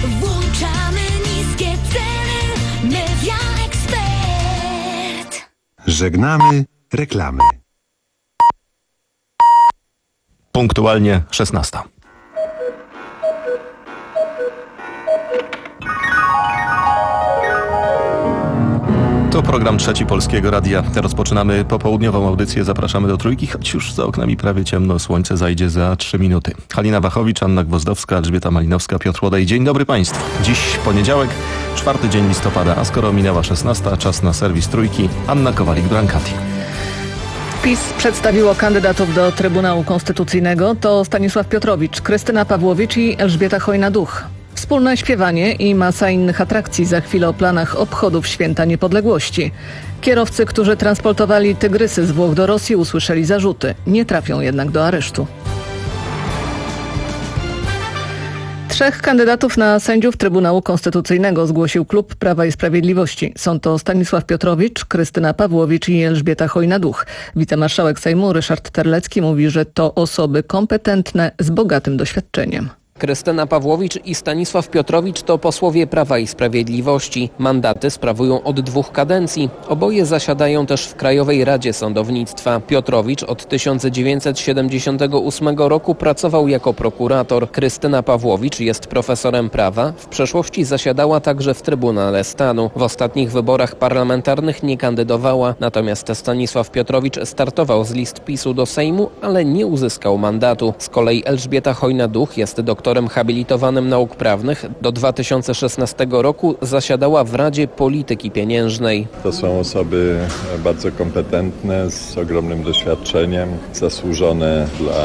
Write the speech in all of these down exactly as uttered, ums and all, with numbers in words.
Włączamy niskie ceny. Media Expert. Żegnamy reklamy. Punktualnie szesnasta. To program Trzeci Polskiego Radia. Rozpoczynamy popołudniową audycję. Zapraszamy do Trójki, choć już za oknami prawie ciemno. Słońce zajdzie za trzy minuty. Halina Wachowicz, Anna Gwozdowska, Elżbieta Malinowska, Piotr Łodaj. Dzień dobry Państwu. Dziś poniedziałek, czwarty dzień listopada, a skoro minęła szesnasta, czas na serwis Trójki. Anna Kowalik-Brankati. PiS przedstawiło kandydatów do Trybunału Konstytucyjnego. To Stanisław Piotrowicz, Krystyna Pawłowicz i Elżbieta Chojna-Duch. Wspólne śpiewanie i masa innych atrakcji. Za chwilę o planach obchodów Święta Niepodległości. Kierowcy, którzy transportowali tygrysy z Włoch do Rosji, usłyszeli zarzuty. Nie trafią jednak do aresztu. Trzech kandydatów na sędziów Trybunału Konstytucyjnego zgłosił klub Prawa i Sprawiedliwości. Są to Stanisław Piotrowicz, Krystyna Pawłowicz i Elżbieta Chojna-Duch. Wicemarszałek Sejmu Ryszard Terlecki mówi, że to osoby kompetentne z bogatym doświadczeniem. Krystyna Pawłowicz i Stanisław Piotrowicz to posłowie Prawa i Sprawiedliwości. Mandaty sprawują od dwóch kadencji. Oboje zasiadają też w Krajowej Radzie Sądownictwa. Piotrowicz od tysiąc dziewięćset siedemdziesiątego ósmego roku pracował jako prokurator. Krystyna Pawłowicz jest profesorem prawa. W przeszłości zasiadała także w Trybunale Stanu. W ostatnich wyborach parlamentarnych nie kandydowała. Natomiast Stanisław Piotrowicz startował z list PiSu do Sejmu, ale nie uzyskał mandatu. Z kolei Elżbieta Chojna-Duch jest doktorem habilitowanym nauk prawnych. Do dwa tysiące szesnastego roku zasiadała w Radzie Polityki Pieniężnej. To są osoby bardzo kompetentne, z ogromnym doświadczeniem, zasłużone dla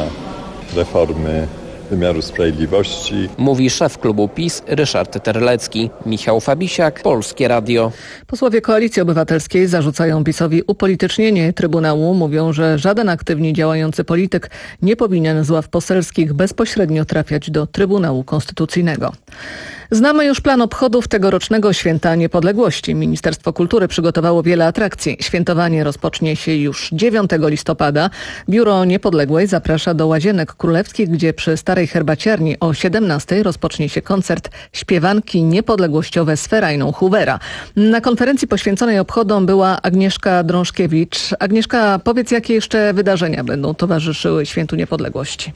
reformy wymiaru sprawiedliwości. Mówi szef klubu PiS Ryszard Terlecki. Michał Fabisiak, Polskie Radio. Posłowie Koalicji Obywatelskiej zarzucają PiS-owi upolitycznienie Trybunału. Mówią, że żaden aktywnie działający polityk nie powinien z ław poselskich bezpośrednio trafiać do Trybunału Konstytucyjnego. Znamy już plan obchodów tegorocznego Święta Niepodległości. Ministerstwo Kultury przygotowało wiele atrakcji. Świętowanie rozpocznie się już dziewiątego listopada. Biuro Niepodległej zaprasza do Łazienek Królewskich, gdzie przy Starej Herbaciarni o siedemnastej rozpocznie się koncert śpiewanki niepodległościowe z Ferajną Hoovera. Na konferencji poświęconej obchodom była Agnieszka Drążkiewicz. Agnieszka, powiedz, jakie jeszcze wydarzenia będą towarzyszyły Świętu Niepodległości?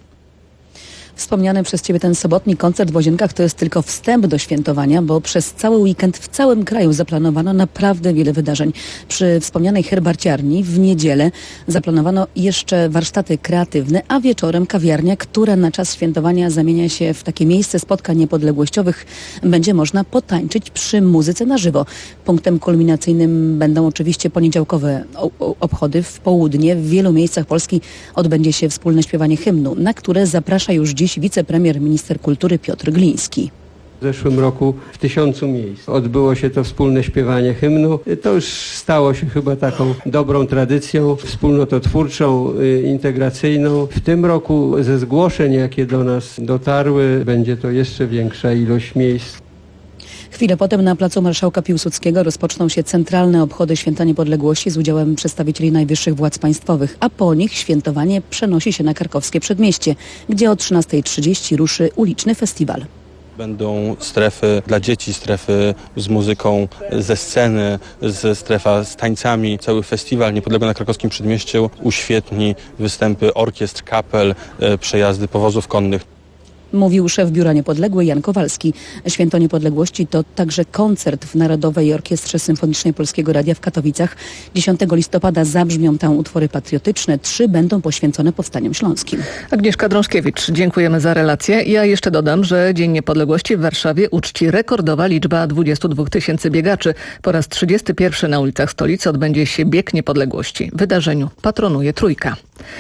Wspomniany przez Ciebie ten sobotni koncert w Łazienkach to jest tylko wstęp do świętowania, bo przez cały weekend w całym kraju zaplanowano naprawdę wiele wydarzeń. Przy wspomnianej herbarciarni w niedzielę zaplanowano jeszcze warsztaty kreatywne, a wieczorem kawiarnia, która na czas świętowania zamienia się w takie miejsce spotkań niepodległościowych. Będzie można potańczyć przy muzyce na żywo. Punktem kulminacyjnym będą oczywiście poniedziałkowe obchody. W południe w wielu miejscach Polski odbędzie się wspólne śpiewanie hymnu, na które zaprasza już dziś wicepremier, minister kultury Piotr Gliński. W zeszłym roku w tysiącu miejsc odbyło się to wspólne śpiewanie hymnu. To już stało się chyba taką dobrą tradycją, wspólnototwórczą, integracyjną. W tym roku ze zgłoszeń, jakie do nas dotarły, będzie to jeszcze większa ilość miejsc. Chwilę potem na placu Marszałka Piłsudskiego rozpoczną się centralne obchody Święta Niepodległości z udziałem przedstawicieli najwyższych władz państwowych, a po nich świętowanie przenosi się na krakowskie Przedmieście, gdzie o trzynastej trzydzieści ruszy uliczny festiwal. Będą strefy dla dzieci, strefy z muzyką ze sceny, ze strefa z tańcami. Cały festiwal Niepodległy na krakowskim Przedmieściu uświetni występy orkiestr, kapel, przejazdy powozów konnych. Mówił szef Biura Niepodległej Jan Kowalski. Święto Niepodległości to także koncert w Narodowej Orkiestrze Symfonicznej Polskiego Radia w Katowicach. dziesiątego listopada zabrzmią tam utwory patriotyczne. Trzy będą poświęcone powstaniom śląskim. Agnieszka Drążkiewicz, dziękujemy za relację. Ja jeszcze dodam, że Dzień Niepodległości w Warszawie uczci rekordowa liczba dwudziestu dwóch tysięcy biegaczy. Po raz trzydziesty pierwszy na ulicach stolicy odbędzie się Bieg Niepodległości. Wydarzeniu patronuje Trójka.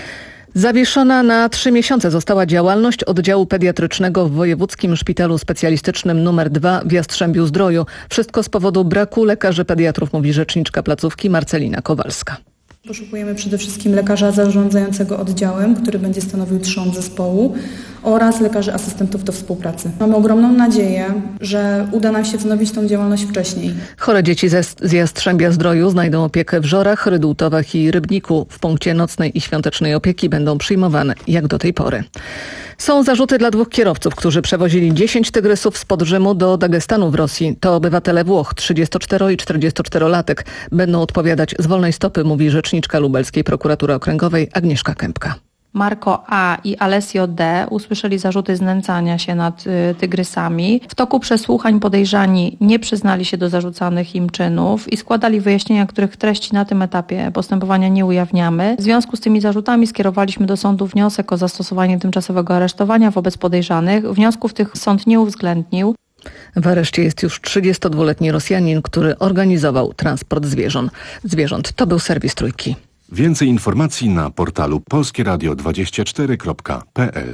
Zawieszona na trzy miesiące została działalność oddziału pediatrycznego w Wojewódzkim Szpitalu Specjalistycznym numer dwa w Jastrzębiu-Zdroju. Wszystko z powodu braku lekarzy pediatrów, mówi rzeczniczka placówki Marcelina Kowalska. Poszukujemy przede wszystkim lekarza zarządzającego oddziałem, który będzie stanowił trzon zespołu, oraz lekarzy asystentów do współpracy. Mamy ogromną nadzieję, że uda nam się wznowić tą działalność wcześniej. Chore dzieci ze, z Jastrzębia-Zdroju znajdą opiekę w Żorach, Rydultowach i Rybniku. W punkcie nocnej i świątecznej opieki będą przyjmowane jak do tej pory. Są zarzuty dla dwóch kierowców, którzy przewozili dziesięć tygrysów spod Rzymu do Dagestanu w Rosji. To obywatele Włoch, trzydziestocztero- i czterdziestoczterolatek. Będą odpowiadać z wolnej stopy, mówi rzeczniczka lubelskiej prokuratury okręgowej Agnieszka Kępka. Marco A. i Alessio D. usłyszeli zarzuty znęcania się nad y, tygrysami. W toku przesłuchań podejrzani nie przyznali się do zarzucanych im czynów i składali wyjaśnienia, których treści na tym etapie postępowania nie ujawniamy. W związku z tymi zarzutami skierowaliśmy do sądu wniosek o zastosowanie tymczasowego aresztowania wobec podejrzanych. Wniosków tych sąd nie uwzględnił. W areszcie jest już trzydziestodwuletni Rosjanin, który organizował transport zwierząt. zwierząt. To był serwis Trójki. Więcej informacji na portalu polskie radio dwadzieścia cztery kropka p l.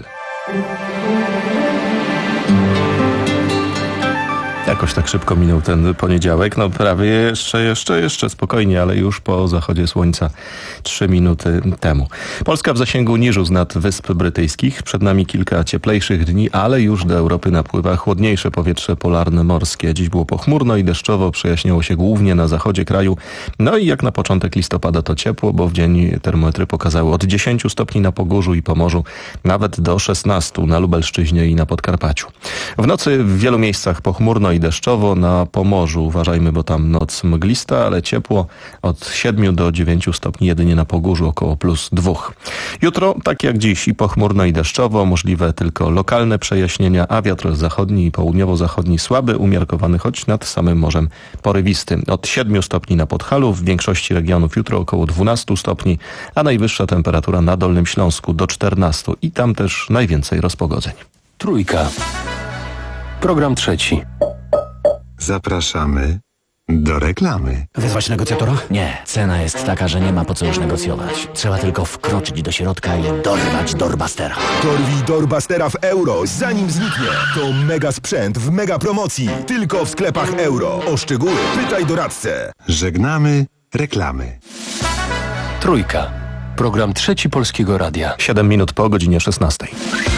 Jakoś tak szybko minął ten poniedziałek. No prawie jeszcze, jeszcze, jeszcze spokojnie, ale już po zachodzie słońca trzy minuty temu. Polska w zasięgu niżu nad Wysp Brytyjskich. Przed nami kilka cieplejszych dni, ale już do Europy napływa chłodniejsze powietrze polarne morskie. Dziś było pochmurno i deszczowo, przejaśniało się głównie na zachodzie kraju. No i jak na początek listopada to ciepło, bo w dzień termometry pokazały od dziesięciu stopni na Pogórzu i Pomorzu, nawet do szesnastu na Lubelszczyźnie i na Podkarpaciu. W nocy w wielu miejscach pochmurno i deszczowo, na Pomorzu uważajmy, bo tam noc mglista, ale ciepło od siedmiu do dziewięciu stopni jedynie na Pogórzu, około plus dwóch. Jutro, tak jak dziś, i pochmurno i deszczowo, możliwe tylko lokalne przejaśnienia, a wiatr zachodni i południowo-zachodni słaby, umiarkowany, choć nad samym morzem porywisty. Od siedmiu stopni na Podhalu, w większości regionów jutro około dwunastu stopni, a najwyższa temperatura na Dolnym Śląsku do czternastu i tam też najwięcej rozpogodzeń. Trójka. Program trzeci. Zapraszamy do reklamy. Wezwać negocjatora? Nie. Cena jest taka, że nie ma po co już negocjować. Trzeba tylko wkroczyć do środka i dorwać Doorbustera. Dorwij Doorbustera w euro, zanim zniknie. To mega sprzęt w mega promocji. Tylko w sklepach euro. O szczegóły pytaj doradcę. Żegnamy reklamy. Trójka. Program trzeci Polskiego Radia. Siedem minut po godzinie szesnastej.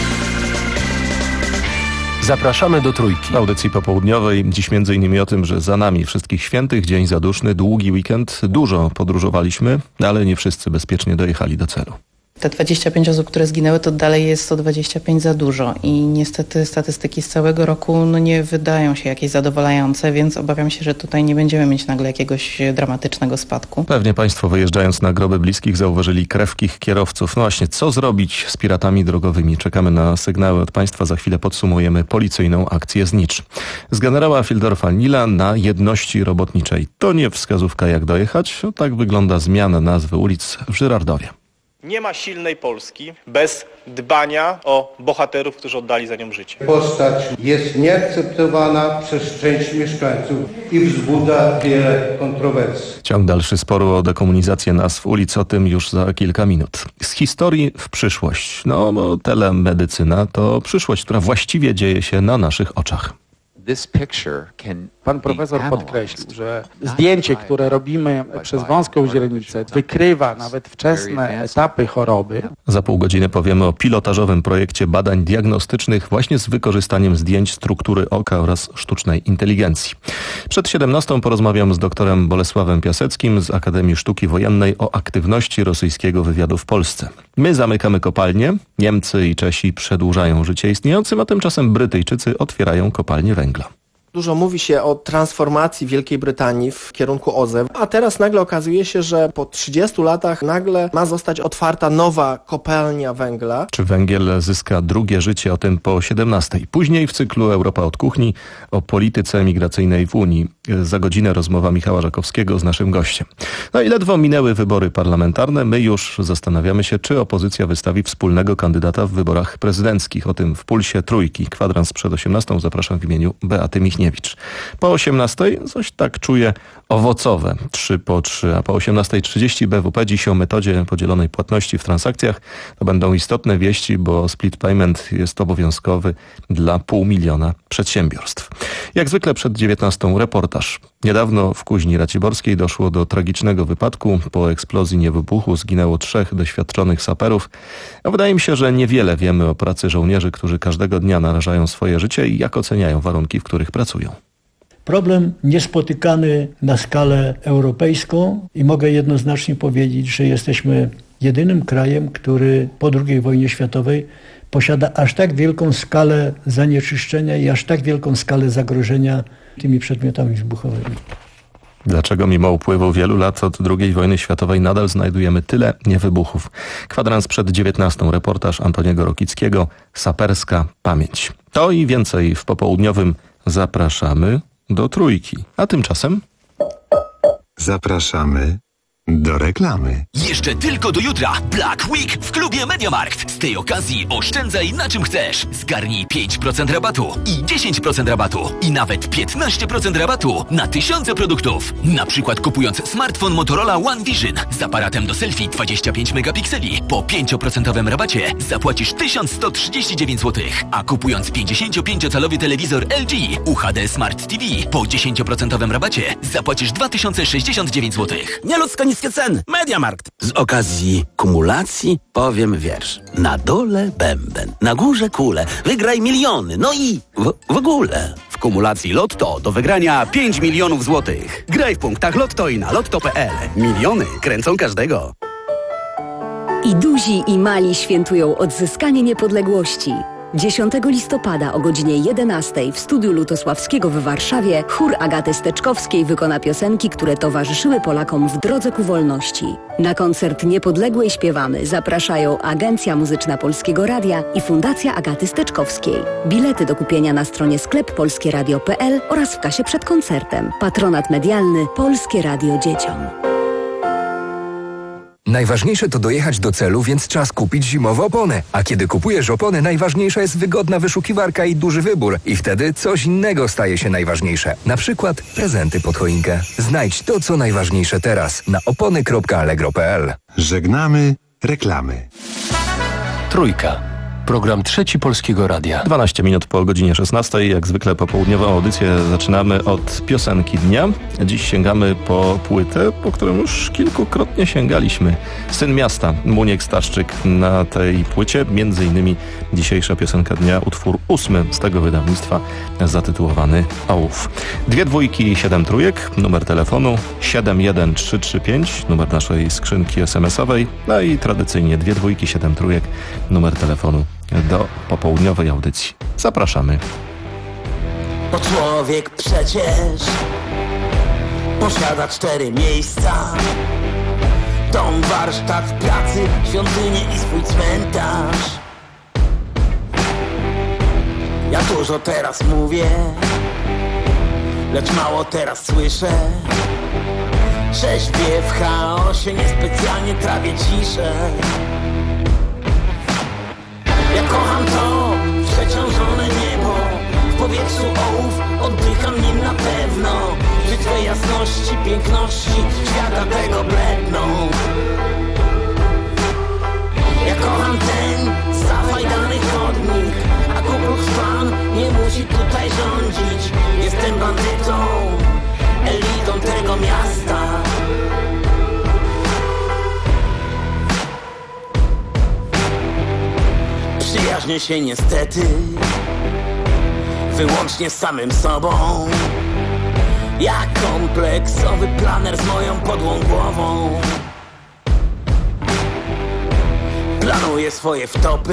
Zapraszamy do Trójki. W audycji popołudniowej dziś między innymi o tym, że za nami Wszystkich Świętych, dzień zaduszny, długi weekend. Dużo podróżowaliśmy, ale nie wszyscy bezpiecznie dojechali do celu. Te dwadzieścia pięć osób, które zginęły, to dalej jest sto dwadzieścia pięć za dużo i niestety statystyki z całego roku no, nie wydają się jakieś zadowalające, więc obawiam się, że tutaj nie będziemy mieć nagle jakiegoś dramatycznego spadku. Pewnie Państwo, wyjeżdżając na groby bliskich, zauważyli krewkich kierowców. No właśnie, co zrobić z piratami drogowymi? Czekamy na sygnały od Państwa. Za chwilę podsumujemy policyjną akcję Znicz. Z generała Fildorfa Nila na jedności robotniczej. To nie wskazówka, jak dojechać. O, tak wygląda zmiana nazwy ulic w Żyrardowie. Nie ma silnej Polski bez dbania o bohaterów, którzy oddali za nią życie. Postać jest nieakceptowana przez część mieszkańców i wzbudza wiele kontrowersji. Ciąg dalszy sporu o dekomunizację nazw ulic, o tym już za kilka minut. Z historii w przyszłość. No, bo telemedycyna to przyszłość, która właściwie dzieje się na naszych oczach. Pan profesor podkreślił, że zdjęcie, które robimy przez wąską źrenicę, wykrywa nawet wczesne etapy choroby. Za pół godziny powiemy o pilotażowym projekcie badań diagnostycznych właśnie z wykorzystaniem zdjęć struktury oka oraz sztucznej inteligencji. Przed siedemnastą porozmawiam z doktorem Bolesławem Piaseckim z Akademii Sztuki Wojennej o aktywności rosyjskiego wywiadu w Polsce. My zamykamy kopalnie, Niemcy i Czesi przedłużają życie istniejącym, a tymczasem Brytyjczycy otwierają kopalnie węgla. Dużo mówi się o transformacji Wielkiej Brytanii w kierunku O Z E, a teraz nagle okazuje się, że po trzydziestu latach nagle ma zostać otwarta nowa kopalnia węgla. Czy węgiel zyska drugie życie? O tym po siedemnastej. Później w cyklu Europa od kuchni o polityce migracyjnej w Unii. Za godzinę rozmowa Michała Żakowskiego z naszym gościem. No i ledwo minęły wybory parlamentarne. My już zastanawiamy się, czy opozycja wystawi wspólnego kandydata w wyborach prezydenckich. O tym w Pulsie Trójki. Kwadrans przed osiemnastą. Zapraszam w imieniu Beaty Michniewicz. Po osiemnastej coś tak czuję owocowe, trzy po trzy, a po osiemnastej trzydzieści B W P dziś o metodzie podzielonej płatności w transakcjach. To będą istotne wieści, bo split payment jest obowiązkowy dla pół miliona przedsiębiorstw. Jak zwykle przed dziewiętnastą reportaż. Niedawno w Kuźni Raciborskiej doszło do tragicznego wypadku. Po eksplozji niewybuchu zginęło trzech doświadczonych saperów. A wydaje mi się, że niewiele wiemy o pracy żołnierzy, którzy każdego dnia narażają swoje życie i jak oceniają warunki, w których pracują. Problem niespotykany na skalę europejską i mogę jednoznacznie powiedzieć, że jesteśmy jedynym krajem, który po drugiej wojnie światowej posiada aż tak wielką skalę zanieczyszczenia i aż tak wielką skalę zagrożenia tymi przedmiotami wybuchowymi. Dlaczego mimo upływu wielu lat od drugiej wojny światowej nadal znajdujemy tyle niewybuchów? Kwadrans przed dziewiętnastą. Reportaż Antoniego Rokickiego. Saperska pamięć. To i więcej w popołudniowym zapraszamy do Trójki. A tymczasem... Zapraszamy do reklamy. Jeszcze tylko do jutra Black Week w klubie MediaMarkt. Z tej okazji oszczędzaj na czym chcesz. Zgarnij pięć procent rabatu i dziesięć procent rabatu i nawet piętnaście procent rabatu na tysiące produktów. Na przykład kupując smartfon Motorola One Vision z aparatem do selfie dwadzieścia pięć megapikseli po pięć procent rabacie zapłacisz tysiąc sto trzydzieści dziewięć złotych, a kupując pięćdziesięciopięciocalowy telewizor L G U H D Smart T V po dziesięć procent rabacie zapłacisz dwa tysiące sześćdziesiąt dziewięć złotych. Nieludzko niskie ceny. MediaMarkt. Z okazji kumulacji powiem wiersz. Na dole bęben, na górze kule. Wygraj miliony, no i w, w ogóle. W kumulacji Lotto do wygrania pięć milionów złotych. Graj w punktach Lotto i na lotto kropka p l. Miliony kręcą każdego. I duzi, i mali świętują odzyskanie niepodległości. dziesiątego listopada o godzinie jedenastej w studiu Lutosławskiego w Warszawie chór Agaty Steczkowskiej wykona piosenki, które towarzyszyły Polakom w drodze ku wolności. Na koncert Niepodległej śpiewamy zapraszają Agencja Muzyczna Polskiego Radia i Fundacja Agaty Steczkowskiej. Bilety do kupienia na stronie sklep polskieradio kropka p l oraz w kasie przed koncertem. Patronat medialny Polskie Radio Dzieciom. Najważniejsze to dojechać do celu, więc czas kupić zimowe opony. A kiedy kupujesz opony, najważniejsza jest wygodna wyszukiwarka i duży wybór. I wtedy coś innego staje się najważniejsze. Na przykład prezenty pod choinkę. Znajdź to, co najważniejsze teraz na opony kropka allegro kropka p l. Żegnamy reklamy. Trójka. Program Trzeci Polskiego Radia. dwanaście minut po godzinie szesnastej. Jak zwykle popołudniową audycję zaczynamy od piosenki dnia. Dziś sięgamy po płytę, po którą już kilkukrotnie sięgaliśmy. Syn Miasta, Muniek Staszczyk na tej płycie. Między innymi dzisiejsza piosenka dnia, utwór ósmy z tego wydawnictwa, zatytułowany Ołów. Dwie dwójki i siedem trójek, numer telefonu siedem jeden trzy trzy pięć, numer naszej skrzynki es em es owej, no i tradycyjnie dwie dwójki, siedem trójek, numer telefonu do popołudniowej audycji. Zapraszamy. Bo człowiek przecież posiada cztery miejsca: dom, warsztat, pracy, świątynię i swój cmentarz. Ja dużo teraz mówię, lecz mało teraz słyszę, że śpię w chaosie, niespecjalnie trawię ciszę. Ja kocham to przeciążone niebo, w powietrzu ołów, oddycham nim na pewno. Przy twej jasności, piękności, świata tego bledną. Ja kocham ten zafajdany chodnik, a Ku Klux Klan nie musi tutaj rządzić. Jestem bandytą, elitą tego miasta. Przyjaźnię się niestety wyłącznie z samym sobą. Jak kompleksowy planer z moją podłą głową. Planuję swoje wtopy,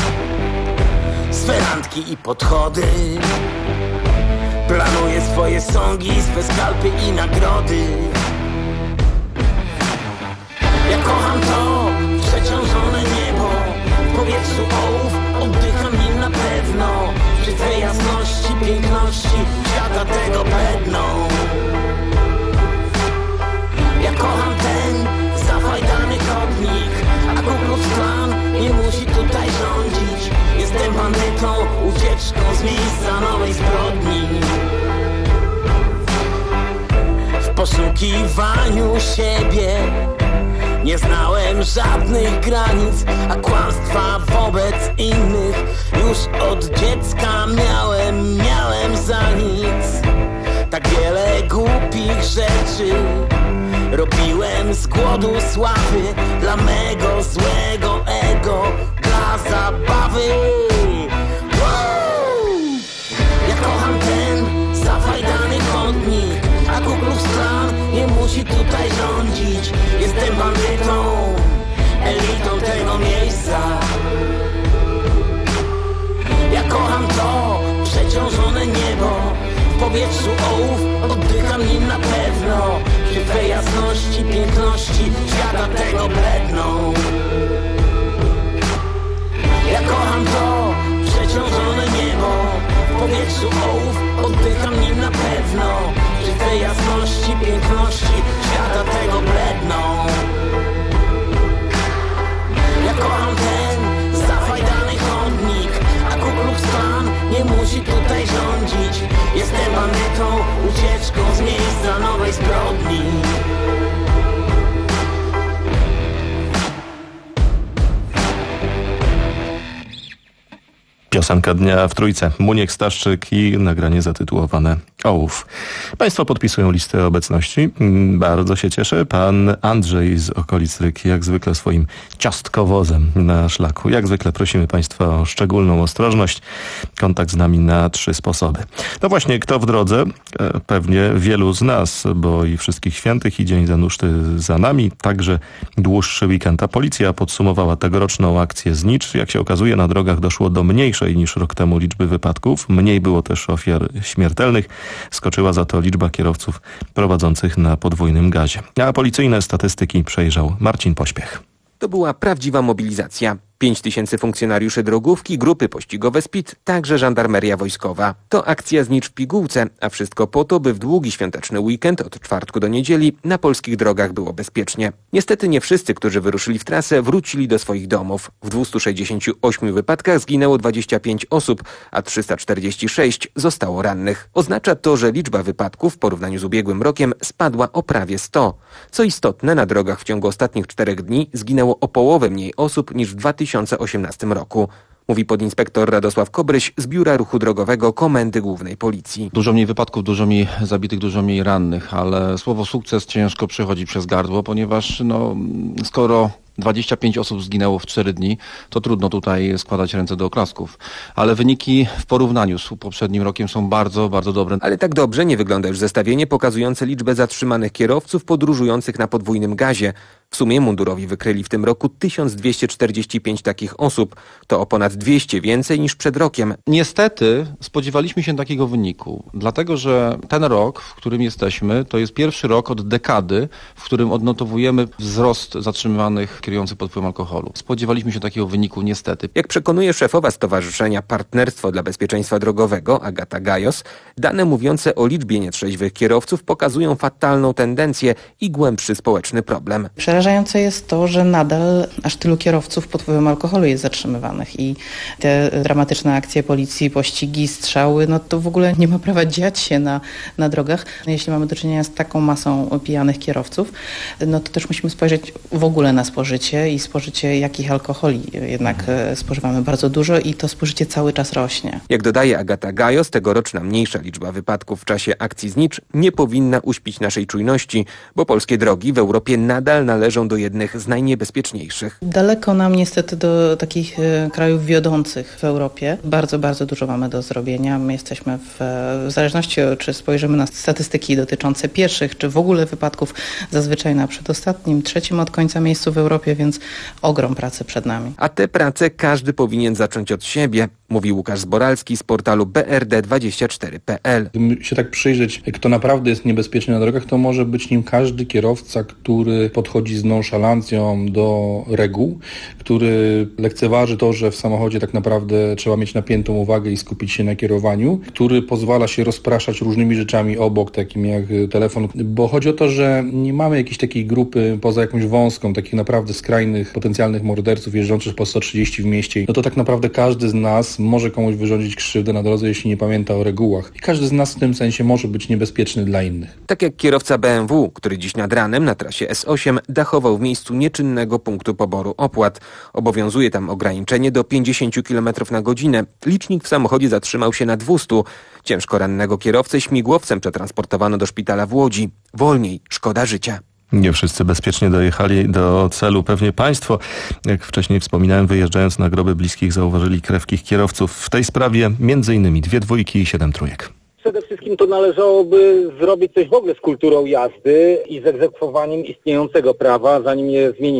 swe randki i podchody. Planuję swoje sągi, swe skalpy i nagrody. Ja kocham to przeciążone niebo, w powietrzu ołów, oddycham nim na pewno. Przy twej jasności, piękności, świata tego bedną. Ja kocham ten zafajdany chodnik, a Ku Klux Klan nie musi tutaj rządzić. Jestem bandytą, ucieczką z miejsca nowej zbrodni. W poszukiwaniu siebie nie znałem żadnych granic, a kłamstwa wobec innych już od dziecka miałem, miałem za nic. Tak wiele głupich rzeczy robiłem z głodu sławy, dla mego złego ego, dla zabawy. Wow! Ja kocham ten zafajdany chodnik, a Ku Klux Klan nie musi tutaj rządzić. Jestem bandytą, elitą tego miejsca. w powietrzu ołów, oddycham nim na pewno. Przy twej jasności, piękności świata tego bledną. Ja kocham to przeciążone niebo, w powietrzu ołów, oddycham nim na pewno. Przy tej jasności, piękności świata tego bledną. Ja kocham ten zafajdany chodnik, a Ku Klux Klan nie musi tutaj rządzić. Jestem bandytą, ucieczką z miejsca nowej zbrodni. Piosenka dnia w Trójce. Muniek Staszczyk i nagranie zatytułowane Ołów. Państwo podpisują listę obecności. Bardzo się cieszę. Pan Andrzej z okolic Ryki, jak zwykle swoim ciastkowozem na szlaku. Jak zwykle prosimy Państwa o szczególną ostrożność. Kontakt z nami na trzy sposoby. No właśnie, kto w drodze? Pewnie wielu z nas, bo i Wszystkich Świętych i Dzień Zanuszty za nami. Także dłuższy weekend. A policja podsumowała tegoroczną akcję Znicz. Jak się okazuje, na drogach doszło do mniejszej niż rok temu liczby wypadków. Mniej było też ofiar śmiertelnych. Skoczyła za to liczba kierowców prowadzących na podwójnym gazie. A policyjne statystyki przejrzał Marcin Pośpiech. To była prawdziwa mobilizacja. Pięć tysięcy funkcjonariuszy drogówki, grupy pościgowe S P I D, także żandarmeria wojskowa. To akcja Znicz w pigułce, a wszystko po to, by w długi świąteczny weekend od czwartku do niedzieli na polskich drogach było bezpiecznie. Niestety nie wszyscy, którzy wyruszyli w trasę, wrócili do swoich domów. W dwustu sześćdziesięciu ośmiu wypadkach zginęło dwadzieścia pięć osób, a trzysta czterdzieści sześć zostało rannych. Oznacza to, że liczba wypadków w porównaniu z ubiegłym rokiem spadła o prawie sto. Co istotne, na drogach w ciągu ostatnich czterech dni zginęło o połowę mniej osób niż w dwa tysiące osiemnastym roku. Mówi podinspektor Radosław Kobryś z Biura Ruchu Drogowego Komendy Głównej Policji. Dużo mniej wypadków, dużo mniej zabitych, dużo mniej rannych, ale słowo sukces ciężko przechodzi przez gardło, ponieważ no, skoro dwadzieścia pięć osób zginęło w cztery dni, to trudno tutaj składać ręce do oklasków. Ale wyniki w porównaniu z poprzednim rokiem są bardzo, bardzo dobre. Ale tak dobrze nie wygląda już zestawienie pokazujące liczbę zatrzymanych kierowców podróżujących na podwójnym gazie. W sumie mundurowi wykryli w tym roku tysiąc dwieście czterdzieści pięć takich osób. To o ponad dwieście więcej niż przed rokiem. Niestety spodziewaliśmy się takiego wyniku, dlatego że ten rok, w którym jesteśmy, to jest pierwszy rok od dekady, w którym odnotowujemy wzrost zatrzymywanych kierujących pod wpływem alkoholu. Spodziewaliśmy się takiego wyniku niestety. Jak przekonuje szefowa Stowarzyszenia Partnerstwo dla Bezpieczeństwa Drogowego, Agata Gajos, dane mówiące o liczbie nietrzeźwych kierowców pokazują fatalną tendencję i głębszy społeczny problem. Przerażające jest to, że nadal aż tylu kierowców pod wpływem alkoholu jest zatrzymywanych i te dramatyczne akcje policji, pościgi, strzały, no to w ogóle nie ma prawa dziać się na, na drogach. Jeśli mamy do czynienia z taką masą pijanych kierowców, no to też musimy spojrzeć w ogóle na spożycie i spożycie jakich alkoholi. Jednak spożywamy bardzo dużo i to spożycie cały czas rośnie. Jak dodaje Agata Gajos, tegoroczna mniejsza liczba wypadków w czasie akcji Znicz nie powinna uśpić naszej czujności, bo polskie drogi w Europie nadal należą do jednych z najniebezpieczniejszych. Daleko nam niestety do takich krajów wiodących w Europie. Bardzo, bardzo dużo mamy do zrobienia. My jesteśmy w, w zależności, czy spojrzymy na statystyki dotyczące pieszych, czy w ogóle wypadków, zazwyczaj na przedostatnim, trzecim od końca miejscu w Europie, więc ogrom pracy przed nami. A tę pracę każdy powinien zacząć od siebie, mówi Łukasz Zboralski z portalu B R D dwadzieścia cztery kropka P L. Gdyby się tak przyjrzeć, kto naprawdę jest niebezpieczny na drogach, to może być nim każdy kierowca, który podchodzi z nonszalancją do reguł, który lekceważy to, że w samochodzie tak naprawdę trzeba mieć napiętą uwagę i skupić się na kierowaniu, który pozwala się rozpraszać różnymi rzeczami obok, takim jak telefon, bo chodzi o to, że nie mamy jakiejś takiej grupy poza jakąś wąską, takich naprawdę skrajnych, potencjalnych morderców jeżdżących po sto trzydzieści w mieście. No to tak naprawdę każdy z nas może komuś wyrządzić krzywdę na drodze, jeśli nie pamięta o regułach. I każdy z nas w tym sensie może być niebezpieczny dla innych. Tak jak kierowca B M W, który dziś nad ranem na trasie S osiem dachował w miejscu nieczynnego punktu poboru opłat. Obowiązuje tam ograniczenie do pięćdziesiąt kilometrów na godzinę. Licznik w samochodzie zatrzymał się na dwustu. Ciężko rannego kierowcę śmigłowcem przetransportowano do szpitala w Łodzi. Wolniej, szkoda życia. Nie wszyscy bezpiecznie dojechali do celu. Pewnie państwo, jak wcześniej wspominałem, wyjeżdżając na groby bliskich, zauważyli krewkich kierowców. W tej sprawie między innymi dwie dwójki i siedem trójek. Przede wszystkim to należałoby zrobić coś w ogóle z kulturą jazdy i z egzekwowaniem istniejącego prawa, zanim je zmienimy.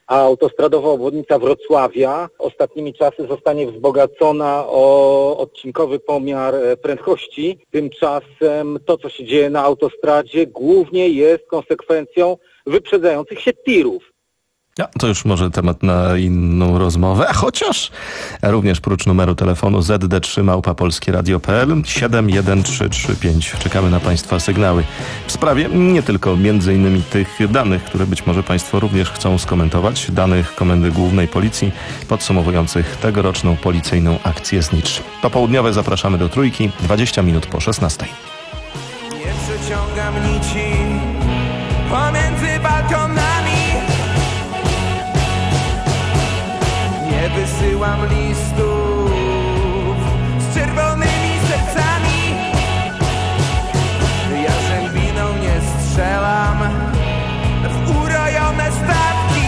a autostradowa obwodnica Wrocławia ostatnimi czasy zostanie wzbogacona o odcinkowy pomiar prędkości. Tymczasem to, co się dzieje na autostradzie, głównie jest konsekwencją wyprzedzających się tirów. No, to już może temat na inną rozmowę, a chociaż również prócz numeru telefonu zet de trzy małpa polskie radio kropka pe el siedem jeden trzy trzy pięć. Czekamy na Państwa sygnały w sprawie nie tylko między innymi tych danych, które być może Państwo również chcą skomentować, danych Komendy Głównej Policji podsumowujących tegoroczną policyjną akcję Znicz. Popołudniowe zapraszamy do Trójki, dwadzieścia minut po szesnastej. Nie przeciągam nici pomiędzy balkonami. Nie wysyłam listów z czerwonymi sercami. Jarzębiną nie strzelam w urojone stawki.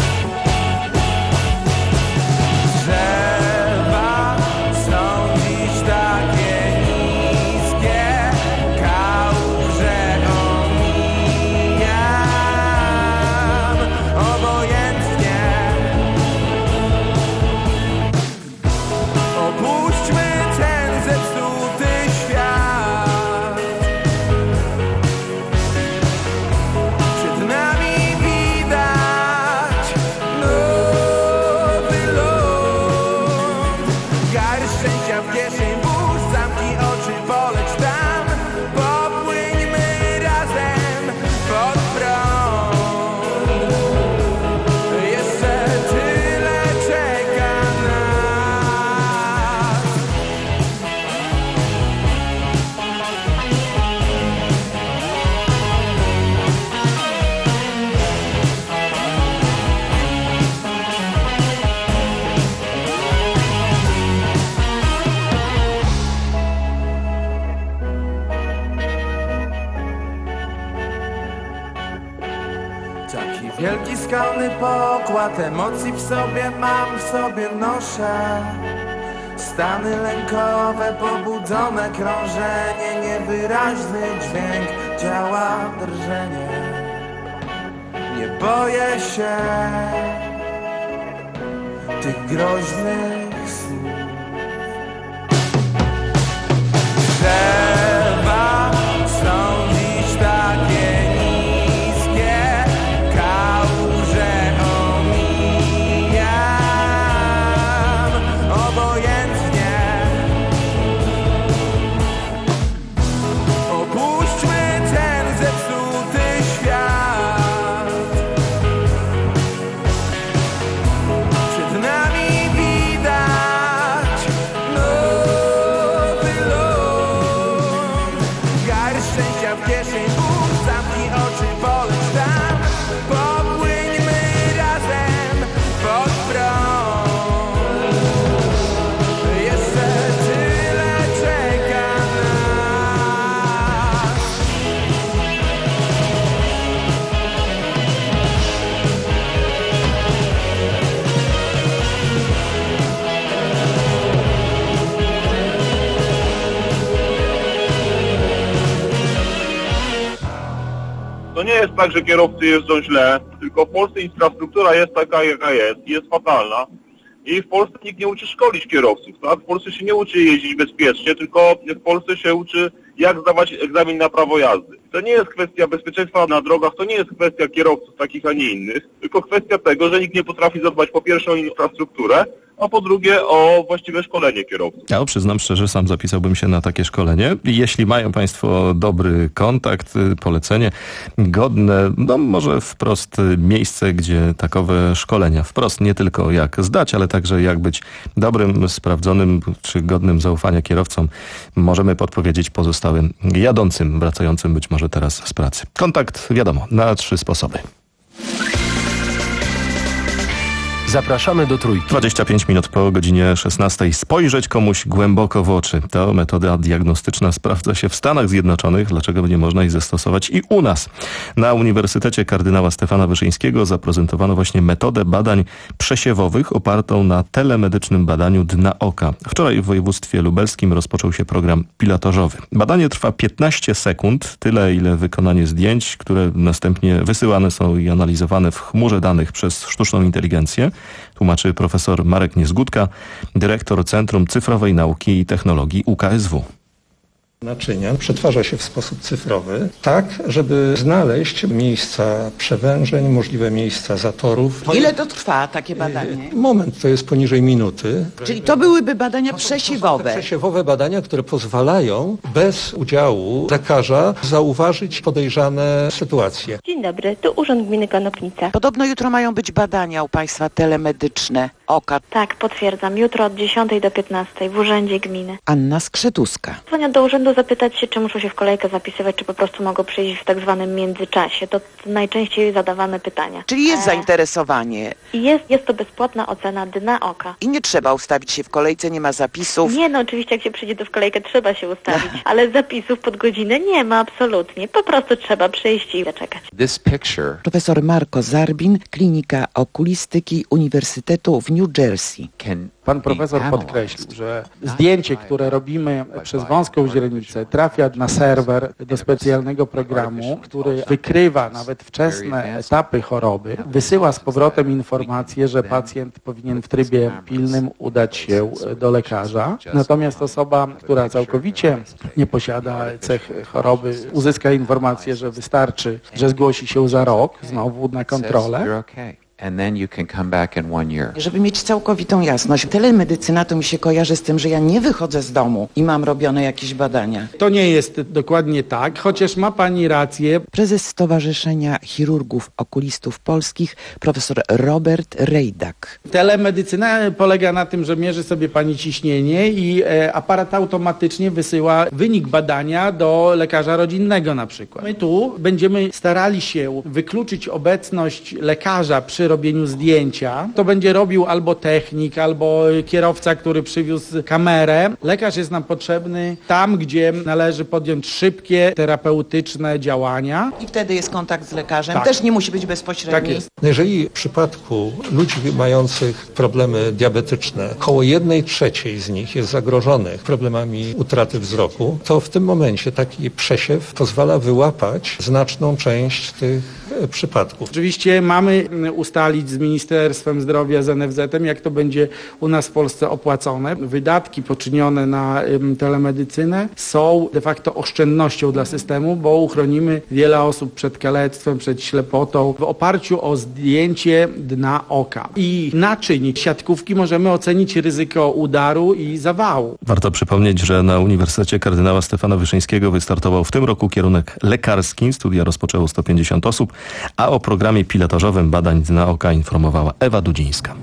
Drzewa są dziś takie niskie, kałuże omijam obojętnie. Opuśćmy ten zepsuty świat. Przed nami widać nowy ląd. Gary szczęścia w kieszeń, burz, zamknij oczy, poleć tam. Popłyńmy razem pod prąd. Jeszcze tyle czeka nas. Taki wielki, skalny pokład emocji w sobie mam, w sobie noszę. Stany lękowe, pobudzone krążenie, niewyraźny dźwięk, działa drżenie. Nie boję się tych groźnych słów. Drzewa są dziś takie niskie, kałuże omijam obojętnie. Opuśćmy ten zepsuty świat. Przed nami widać nowy ląd. Gary szczęścia w kieszeń, burz, zamknij oczy, poleć tam. Popłyńmy razem pod prąd. Jeszcze tyle czeka nas. To nie jest tak, że kierowcy jeżdżą źle, tylko w Polsce infrastruktura jest taka, jaka jest i jest fatalna. I w Polsce nikt nie uczy szkolić kierowców, tak? W Polsce się nie uczy jeździć bezpiecznie, tylko w Polsce się uczy, jak zdawać egzamin na prawo jazdy. To nie jest kwestia bezpieczeństwa na drogach, to nie jest kwestia kierowców takich, a nie innych, tylko kwestia tego, że nikt nie potrafi zadbać po pierwsze o infrastrukturę, a po drugie o właściwe szkolenie kierowców. Ja przyznam szczerze, sam zapisałbym się na takie szkolenie. Jeśli mają Państwo dobry kontakt, polecenie godne, no może wprost miejsce, gdzie takowe szkolenia, wprost nie tylko jak zdać, ale także jak być dobrym, sprawdzonym czy godnym zaufania kierowcą, możemy podpowiedzieć pozostałym jadącym, wracającym być może teraz z pracy. Kontakt wiadomo, na trzy sposoby. Zapraszamy do Trójki. dwadzieścia pięć minut po godzinie szesnastej. Spojrzeć komuś głęboko w oczy. To metoda diagnostyczna sprawdza się w Stanach Zjednoczonych. Dlaczego by nie można jej zastosować i u nas? Na Uniwersytecie Kardynała Stefana Wyszyńskiego zaprezentowano właśnie metodę badań przesiewowych opartą na telemedycznym badaniu dna oka. Wczoraj w województwie lubelskim rozpoczął się program pilotażowy. Badanie trwa piętnaście sekund, tyle ile wykonanie zdjęć, które następnie wysyłane są i analizowane w chmurze danych przez sztuczną inteligencję, tłumaczy profesor Marek Niezgódka, dyrektor Centrum Cyfrowej Nauki i Technologii U K S W. Naczynia przetwarza się w sposób cyfrowy, tak, żeby znaleźć miejsca przewężeń, możliwe miejsca zatorów. Ile to trwa takie badanie? Moment to jest poniżej minuty. Czyli to byłyby badania przesiewowe? Przesiewowe badania, które pozwalają bez udziału lekarza zauważyć podejrzane sytuacje. Dzień dobry, tu Urząd Gminy Konopnica. Podobno jutro mają być badania u Państwa telemedyczne oka. Tak, potwierdzam. Jutro od dziesiątej do piętnastej w Urzędzie Gminy. Anna Skrzetuska. Dzwonię do urzędu zapytać się, czy muszą się w kolejkę zapisywać, czy po prostu mogą przyjść w tak zwanym międzyczasie. To najczęściej zadawane pytania. Czyli jest zainteresowanie. I jest, jest to bezpłatna ocena dna oka. I nie trzeba ustawić się w kolejce, nie ma zapisów? Nie, no oczywiście jak się przyjdzie tu w kolejkę, trzeba się ustawić, ale zapisów pod godzinę nie ma absolutnie. Po prostu trzeba przyjść i zaczekać. This picture. Profesor Marko Zarbin, Klinika Okulistyki Uniwersytetu w New Jersey. Pan profesor podkreślił, że zdjęcie, które robimy przez wąską źrenicę, trafia na serwer do specjalnego programu, który wykrywa nawet wczesne etapy choroby, wysyła z powrotem informację, że pacjent powinien w trybie pilnym udać się do lekarza. Natomiast osoba, która całkowicie nie posiada cech choroby, uzyska informację, że wystarczy, że zgłosi się za rok znowu na kontrolę. And then you can come back in one year. Żeby mieć całkowitą jasność, telemedycyna to mi się kojarzy z tym, że ja nie wychodzę z domu i mam robione jakieś badania. To nie jest dokładnie tak, chociaż ma pani rację. Prezes Stowarzyszenia Chirurgów Okulistów Polskich, profesor Robert Rejdak. Telemedycyna polega na tym, że mierzy sobie pani ciśnienie i e, aparat automatycznie wysyła wynik badania do lekarza rodzinnego na przykład. My tu będziemy starali się wykluczyć obecność lekarza przy robieniu zdjęcia. To będzie robił albo technik, albo kierowca, który przywiózł kamerę. Lekarz jest nam potrzebny tam, gdzie należy podjąć szybkie, terapeutyczne działania. I wtedy jest kontakt z lekarzem. Tak. Też nie musi być bezpośredni. Tak jest. Jeżeli w przypadku ludzi mających problemy diabetyczne, około jednej trzeciej z nich jest zagrożonych problemami utraty wzroku, to w tym momencie taki przesiew pozwala wyłapać znaczną część tych przypadków. Oczywiście mamy ustalić z Ministerstwem Zdrowia, z N F Z-em, jak to będzie u nas w Polsce opłacone. Wydatki poczynione na ym, telemedycynę są de facto oszczędnością dla systemu, bo uchronimy wiele osób przed kalectwem, przed ślepotą w oparciu o zdjęcie dna oka. I naczyń siatkówki możemy ocenić ryzyko udaru i zawału. Warto przypomnieć, że na Uniwersytecie Kardynała Stefana Wyszyńskiego wystartował w tym roku kierunek lekarski. Studia rozpoczęło sto pięćdziesiąt osób, a o programie pilotażowym badań dna oka informowała Ewa Dudzińska.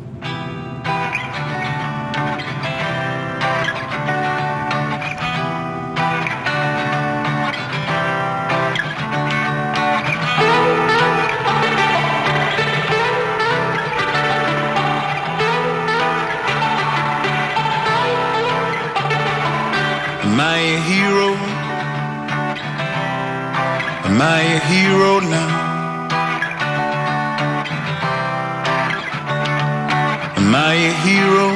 Am I a hero? Am I a hero now? Am I a hero?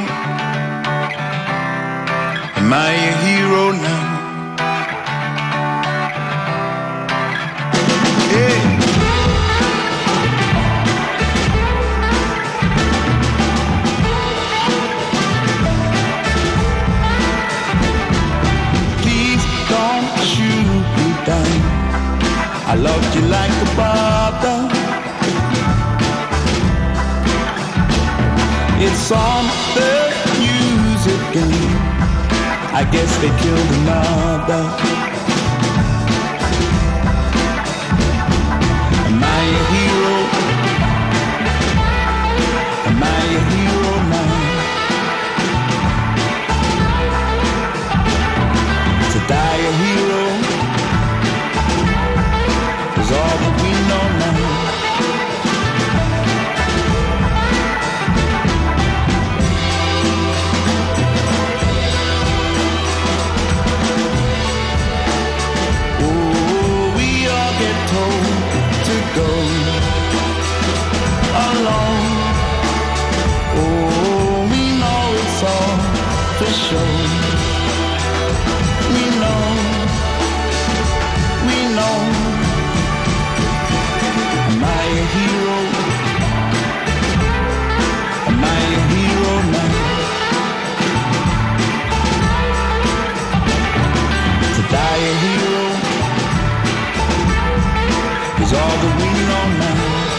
Am I a hero now? Hey. Please don't shoot me down. I loved you like a brother. It's on the news again. I guess they killed another. Am I a hero? Am I a hero now? To die a hero is all that we know now. all that we know now.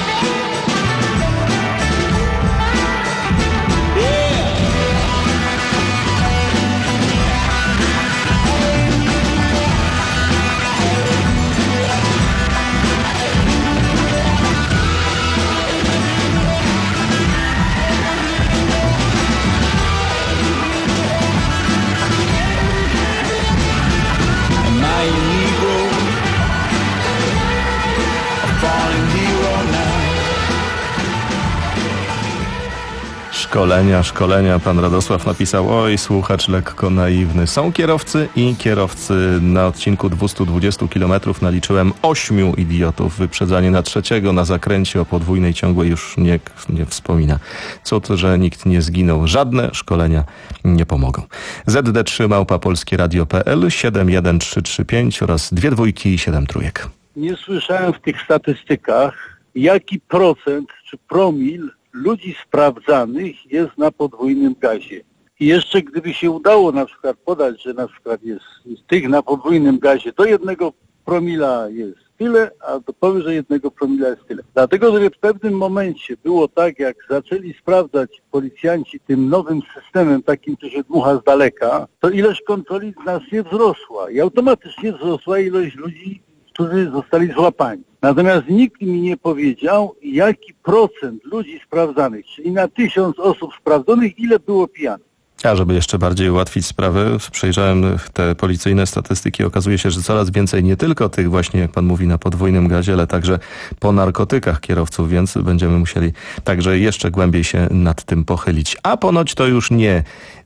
Szkolenia, szkolenia. Pan Radosław napisał, oj, słuchacz lekko naiwny. Są kierowcy i kierowcy. Na odcinku dwieście dwadzieścia kilometrów naliczyłem ośmiu idiotów. Wyprzedzanie na trzeciego na zakręcie o podwójnej ciągłej już nie, nie wspomina. Cud, że nikt nie zginął. Żadne szkolenia nie pomogą. Z D trzy małpa polskie radio kropka p l, siedem jeden trzy trzy pięć oraz dwie dwójki i siedem trójek. Nie słyszałem w tych statystykach, jaki procent czy promil ludzi sprawdzanych jest na podwójnym gazie. I jeszcze gdyby się udało na przykład podać, że na przykład jest, jest tych na podwójnym gazie, do jednego promila jest tyle, a do powyżej jednego promila jest tyle. Dlatego, że w pewnym momencie było tak, jak zaczęli sprawdzać policjanci tym nowym systemem, takim, co się dmucha z daleka, to ilość kontroli znacznie wzrosła i automatycznie wzrosła ilość ludzi, którzy zostali złapani. Natomiast nikt mi nie powiedział, jaki procent ludzi sprawdzanych, czyli na tysiąc osób sprawdzonych, ile było pijanych. A żeby jeszcze bardziej ułatwić sprawę, przejrzałem te policyjne statystyki. Okazuje się, że coraz więcej nie tylko tych właśnie, jak pan mówi, na podwójnym gazie, ale także po narkotykach kierowców, więc będziemy musieli także jeszcze głębiej się nad tym pochylić. A ponoć to już nie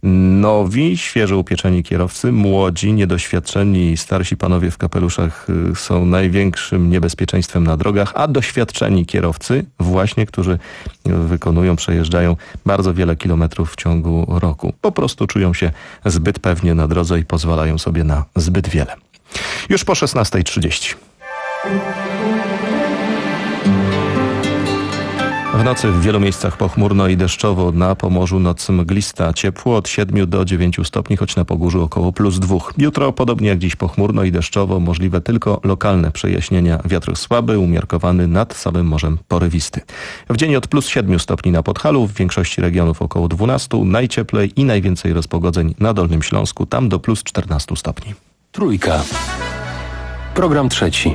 nowi, świeżo upieczeni kierowcy, młodzi, niedoświadczeni, starsi panowie w kapeluszach są największym niebezpieczeństwem na drogach, a doświadczeni kierowcy właśnie, którzy wykonują, przejeżdżają bardzo wiele kilometrów w ciągu roku. Po prostu czują się zbyt pewnie na drodze i pozwalają sobie na zbyt wiele. Już po szesnasta trzydzieści. W nocy w wielu miejscach pochmurno i deszczowo, na Pomorzu noc mglista, ciepło od siedmiu do dziewięciu stopni, choć na Pogórzu około plus dwóch. Jutro podobnie jak dziś pochmurno i deszczowo, możliwe tylko lokalne przejaśnienia. Wiatr słaby, umiarkowany, nad samym morzem porywisty. W dzień od plus siedmiu stopni na Podhalu, w większości regionów około dwunastu, najcieplej i najwięcej rozpogodzeń na Dolnym Śląsku, tam do plus czternastu stopni. Trójka. Program trzeci.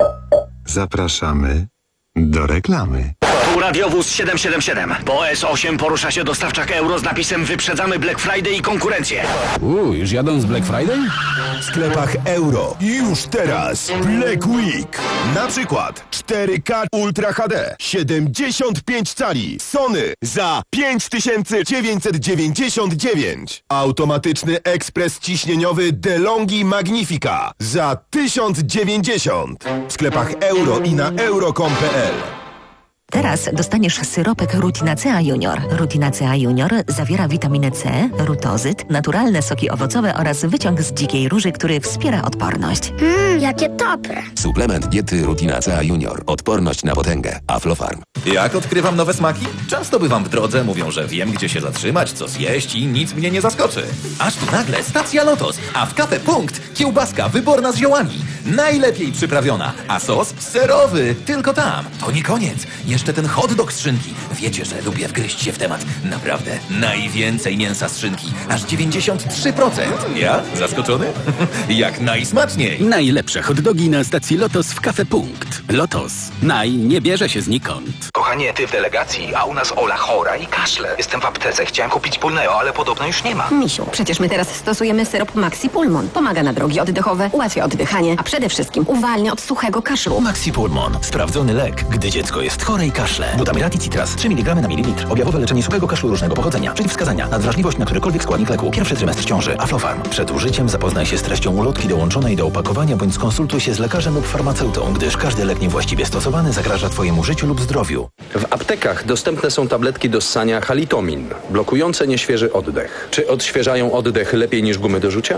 Zapraszamy do reklamy. Tu radiowóz siedem siedem siedem. Po S osiem porusza się dostawczak euro z napisem wyprzedzamy Black Friday i konkurencję. Uuu, już jadą z Black Friday? W sklepach euro już teraz Black Week. Na przykład cztery K Ultra H D siedemdziesiąt pięć cali Sony za pięć tysięcy dziewięćset dziewięćdziesiąt dziewięć. Automatyczny ekspres ciśnieniowy DeLonghi Magnifica za tysiąc dziewięćdziesiąt. W sklepach euro i na euro kropka com kropka p l. Teraz dostaniesz syropek Rutinacea Junior. Rutinacea Junior zawiera witaminę C, rutozyt, naturalne soki owocowe oraz wyciąg z dzikiej róży, który wspiera odporność. Mmm, jakie dobre. Suplement diety Rutinacea Junior. Odporność na potęgę. Aflofarm. Jak odkrywam nowe smaki? Często bywam w drodze, mówią, że wiem, gdzie się zatrzymać, co zjeść i nic mnie nie zaskoczy. Aż tu nagle stacja Lotos, a w Cafe Punkt kiełbaska wyborna z ziołami. Najlepiej przyprawiona, a sos serowy. Tylko tam. To nie koniec. Jeszcze ten hot dog z szynki. Wiecie, że lubię wgryźć się w temat. Naprawdę, najwięcej mięsa z szynki. Aż dziewięćdziesiąt trzy procent. Ja? Zaskoczony? Jak najsmaczniej. Najlepsze hot dogi na stacji Lotos w Cafe Punkt. Lotos. Naj nie bierze się znikąd. Kochanie, ty w delegacji, a u nas Ola chora i kaszle. Jestem w aptece, chciałem kupić Pulneo, ale podobno już nie ma. Misiu, przecież my teraz stosujemy syrop Maxi Pulmon. Pomaga na drogi oddechowe, ułatwia oddychanie, a przede wszystkim uwalnia od suchego kaszlu. Maxi Pulmon. Sprawdzony lek, gdy dziecko jest chore i kaszle. Glutamirati Citras. trzy miligramy na mililitr. Objawowe leczenie suchego kaszlu różnego pochodzenia. Przeciwwskazania. Nadwrażliwość na którykolwiek składnik leku. Pierwszy trymestr ciąży. Aflofarm. Przed użyciem zapoznaj się z treścią ulotki dołączonej do opakowania bądź skonsultuj się z lekarzem lub farmaceutą, gdyż każdy lek niewłaściwie stosowany zagraża twojemu życiu lub zdrowiu. W aptekach dostępne są tabletki do ssania Halitomin, blokujące nieświeży oddech. Czy odświeżają oddech lepiej niż gumy do rzucia?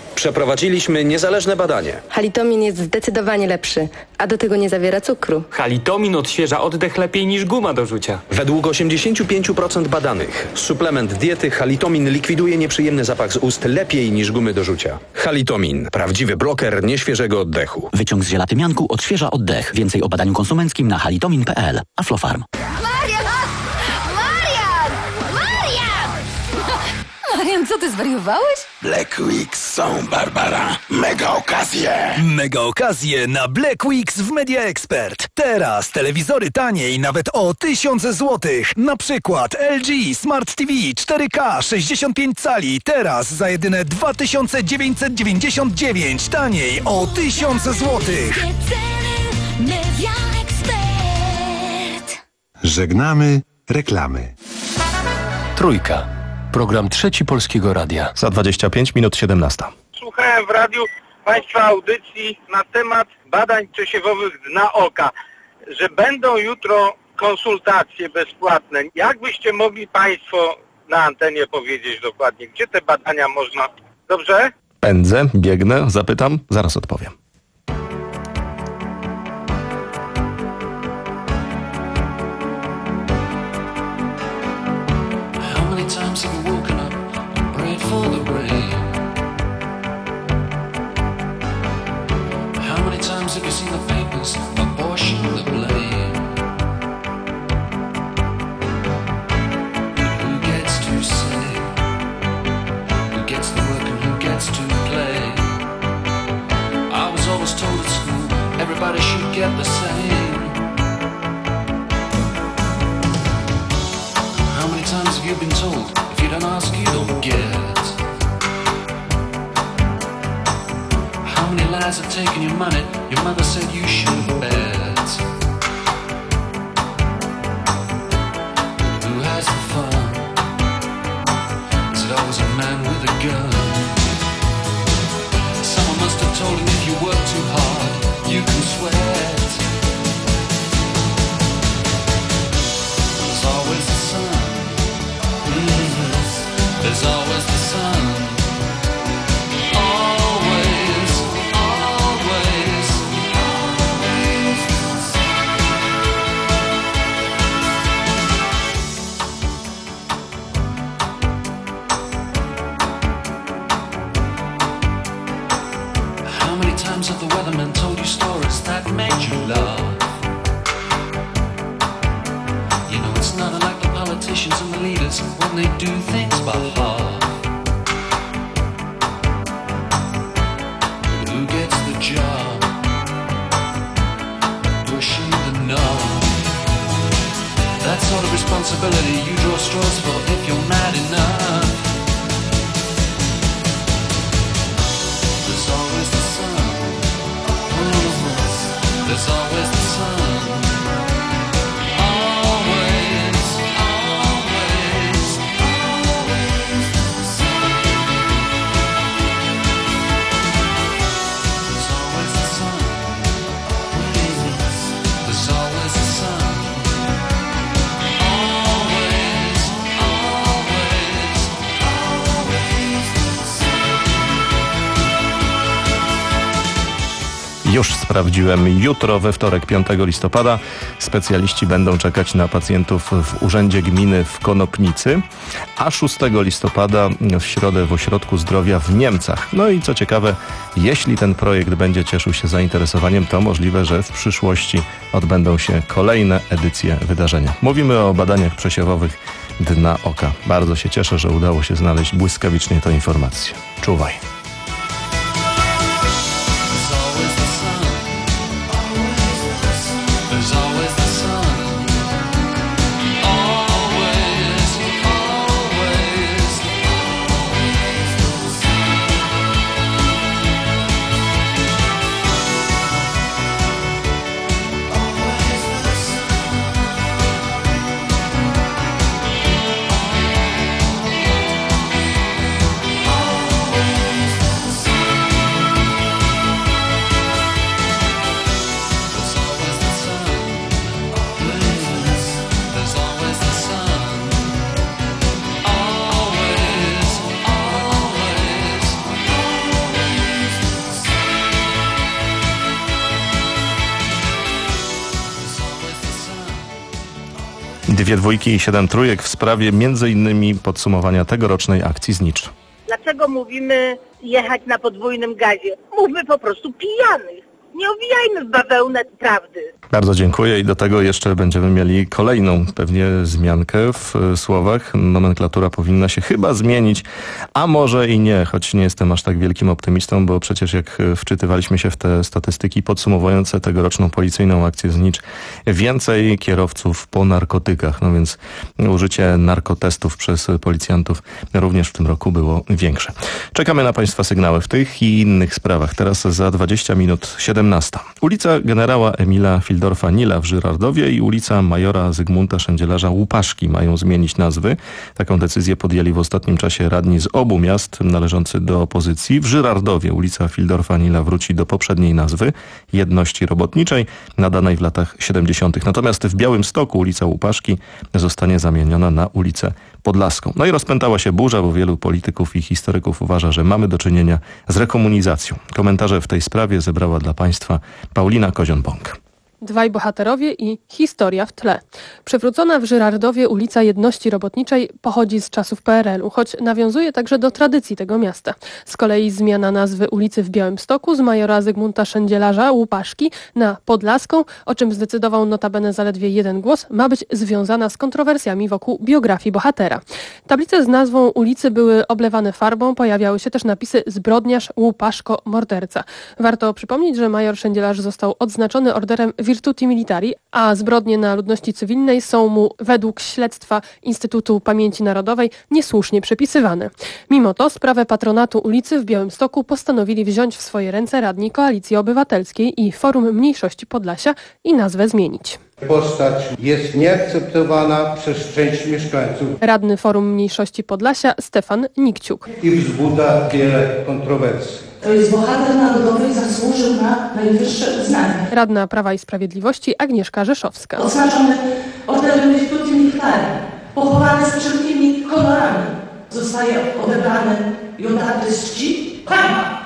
Przeprowadziliśmy niezależne badanie. Halitomin jest zdecydowanie lepszy, a do tego nie zawiera cukru. Halitomin odświeża oddech lepiej niż guma do rzucia. Według osiemdziesiąt pięć procent badanych suplement diety Halitomin likwiduje nieprzyjemny zapach z ust lepiej niż gumy do rzucia. Halitomin. Prawdziwy bloker nieświeżego oddechu. Wyciąg z żelatymianku odświeża oddech. Więcej o badaniu konsumenckim na halitomin kropka p l. Aflofarm. Marian! Marian! Marian! Marian, co ty zwariowałeś? Black Weeks są, Barbara. Mega okazje. Mega okazje na Black Weeks w Media Expert. Teraz telewizory taniej nawet o tysiąc złotych. Na przykład L G Smart T V cztery K sześćdziesiąt pięć cali. Teraz za jedyne dwa tysiące dziewięćset dziewięćdziesiąt dziewięć. Taniej o tysiąc złotych. Media Expert. Żegnamy reklamy. Trójka. Program Trzeci Polskiego Radia. Za dwadzieścia pięć minut siedemnasta. Słuchałem w radiu Państwa audycji na temat badań przesiewowych dna oka, że będą jutro konsultacje bezpłatne. Jak byście mogli Państwo na antenie powiedzieć dokładnie, gdzie te badania można... Dobrze? Pędzę, biegnę, zapytam, zaraz odpowiem. Times have you woken up and prayed for the rain? How many times have you seen the papers apportion the blame? Who gets to say? Who gets the work and who gets to play? I was always told at school everybody should get the same. How many times have you been told if you don't ask you don't get? How many lies have taken your money? Your mother said you should bet. Who has the fun? Is it always a man with a gun? Someone must have told him if you work too hard you can sweat. There's always the sun. There's always the sun. Always, always, always the sun. How many times have the weathermen told you stories that made you laugh? You know it's not unlike the politicians and the leaders when they do things by half. Who gets the job? Pushing the knob. That sort of responsibility you draw straws for if you're mad enough. There's always the sun. There's always the sun. Już sprawdziłem. Jutro, we wtorek, piątego listopada, specjaliści będą czekać na pacjentów w Urzędzie Gminy w Konopnicy, a szóstego listopada w środę w Ośrodku Zdrowia w Niemcach. No i co ciekawe, jeśli ten projekt będzie cieszył się zainteresowaniem, to możliwe, że w przyszłości odbędą się kolejne edycje wydarzenia. Mówimy o badaniach przesiewowych dna oka. Bardzo się cieszę, że udało się znaleźć błyskawicznie tę informację. Czuwaj. Always Dwie dwójki i siedem trójek w sprawie między innymi podsumowania tegorocznej akcji Znicz. Dlaczego mówimy jechać na podwójnym gazie? Mówmy po prostu pijanych. Nie owijajmy w bawełnę prawdy. Bardzo dziękuję i do tego jeszcze będziemy mieli kolejną pewnie zmiankę w słowach. Nomenklatura powinna się chyba zmienić, a może i nie, choć nie jestem aż tak wielkim optymistą, bo przecież jak wczytywaliśmy się w te statystyki podsumowujące tegoroczną policyjną akcję Znicz, więcej kierowców po narkotykach, no więc użycie narkotestów przez policjantów również w tym roku było większe. Czekamy na Państwa sygnały w tych i innych sprawach. Teraz za dwadzieścia minut siedemnasta. Ulica generała Emila Fildorfa-Nila w Żyrardowie i ulica majora Zygmunta Szędzielarza-Łupaszki mają zmienić nazwy. Taką decyzję podjęli w ostatnim czasie radni z obu miast należący do opozycji. W Żyrardowie ulica Fildorfa-Nila wróci do poprzedniej nazwy Jedności Robotniczej, nadanej w latach siedemdziesiątych. Natomiast w Białymstoku ulica Łupaszki zostanie zamieniona na ulicę Podlaską. No i rozpętała się burza, bo wielu polityków i historyków uważa, że mamy do czynienia z rekomunizacją. Komentarze w tej sprawie zebrała dla Państwa Paulina Kozion-Bąk. Dwaj bohaterowie i historia w tle. Przywrócona w Żyrardowie ulica Jedności Robotniczej pochodzi z czasów P R L-u, choć nawiązuje także do tradycji tego miasta. Z kolei zmiana nazwy ulicy w Białymstoku z majora Zygmunta Szędzielarza Łupaszki na Podlaską, o czym zdecydował notabene zaledwie jeden głos, ma być związana z kontrowersjami wokół biografii bohatera. Tablice z nazwą ulicy były oblewane farbą, pojawiały się też napisy zbrodniarz, Łupaszko, morderca. Warto przypomnieć, że major Szędzielarz został odznaczony orderem Virtuti Militari, a zbrodnie na ludności cywilnej są mu według śledztwa Instytutu Pamięci Narodowej niesłusznie przypisywane. Mimo to sprawę patronatu ulicy w Białymstoku postanowili wziąć w swoje ręce radni Koalicji Obywatelskiej i Forum Mniejszości Podlasia i nazwę zmienić. Postać jest nieakceptowana przez część mieszkańców. Radny Forum Mniejszości Podlasia Stefan Nikciuk. I wzbudza wiele kontrowersji. To jest bohater narodowy i zasłużył na najwyższe uznanie. Radna Prawa i Sprawiedliwości Agnieszka Rzeszowska. Odznaczony orderem Virtuti Militari, pochowany z wszelkimi honorami, zostaje odebrany i oddany z czci hańba.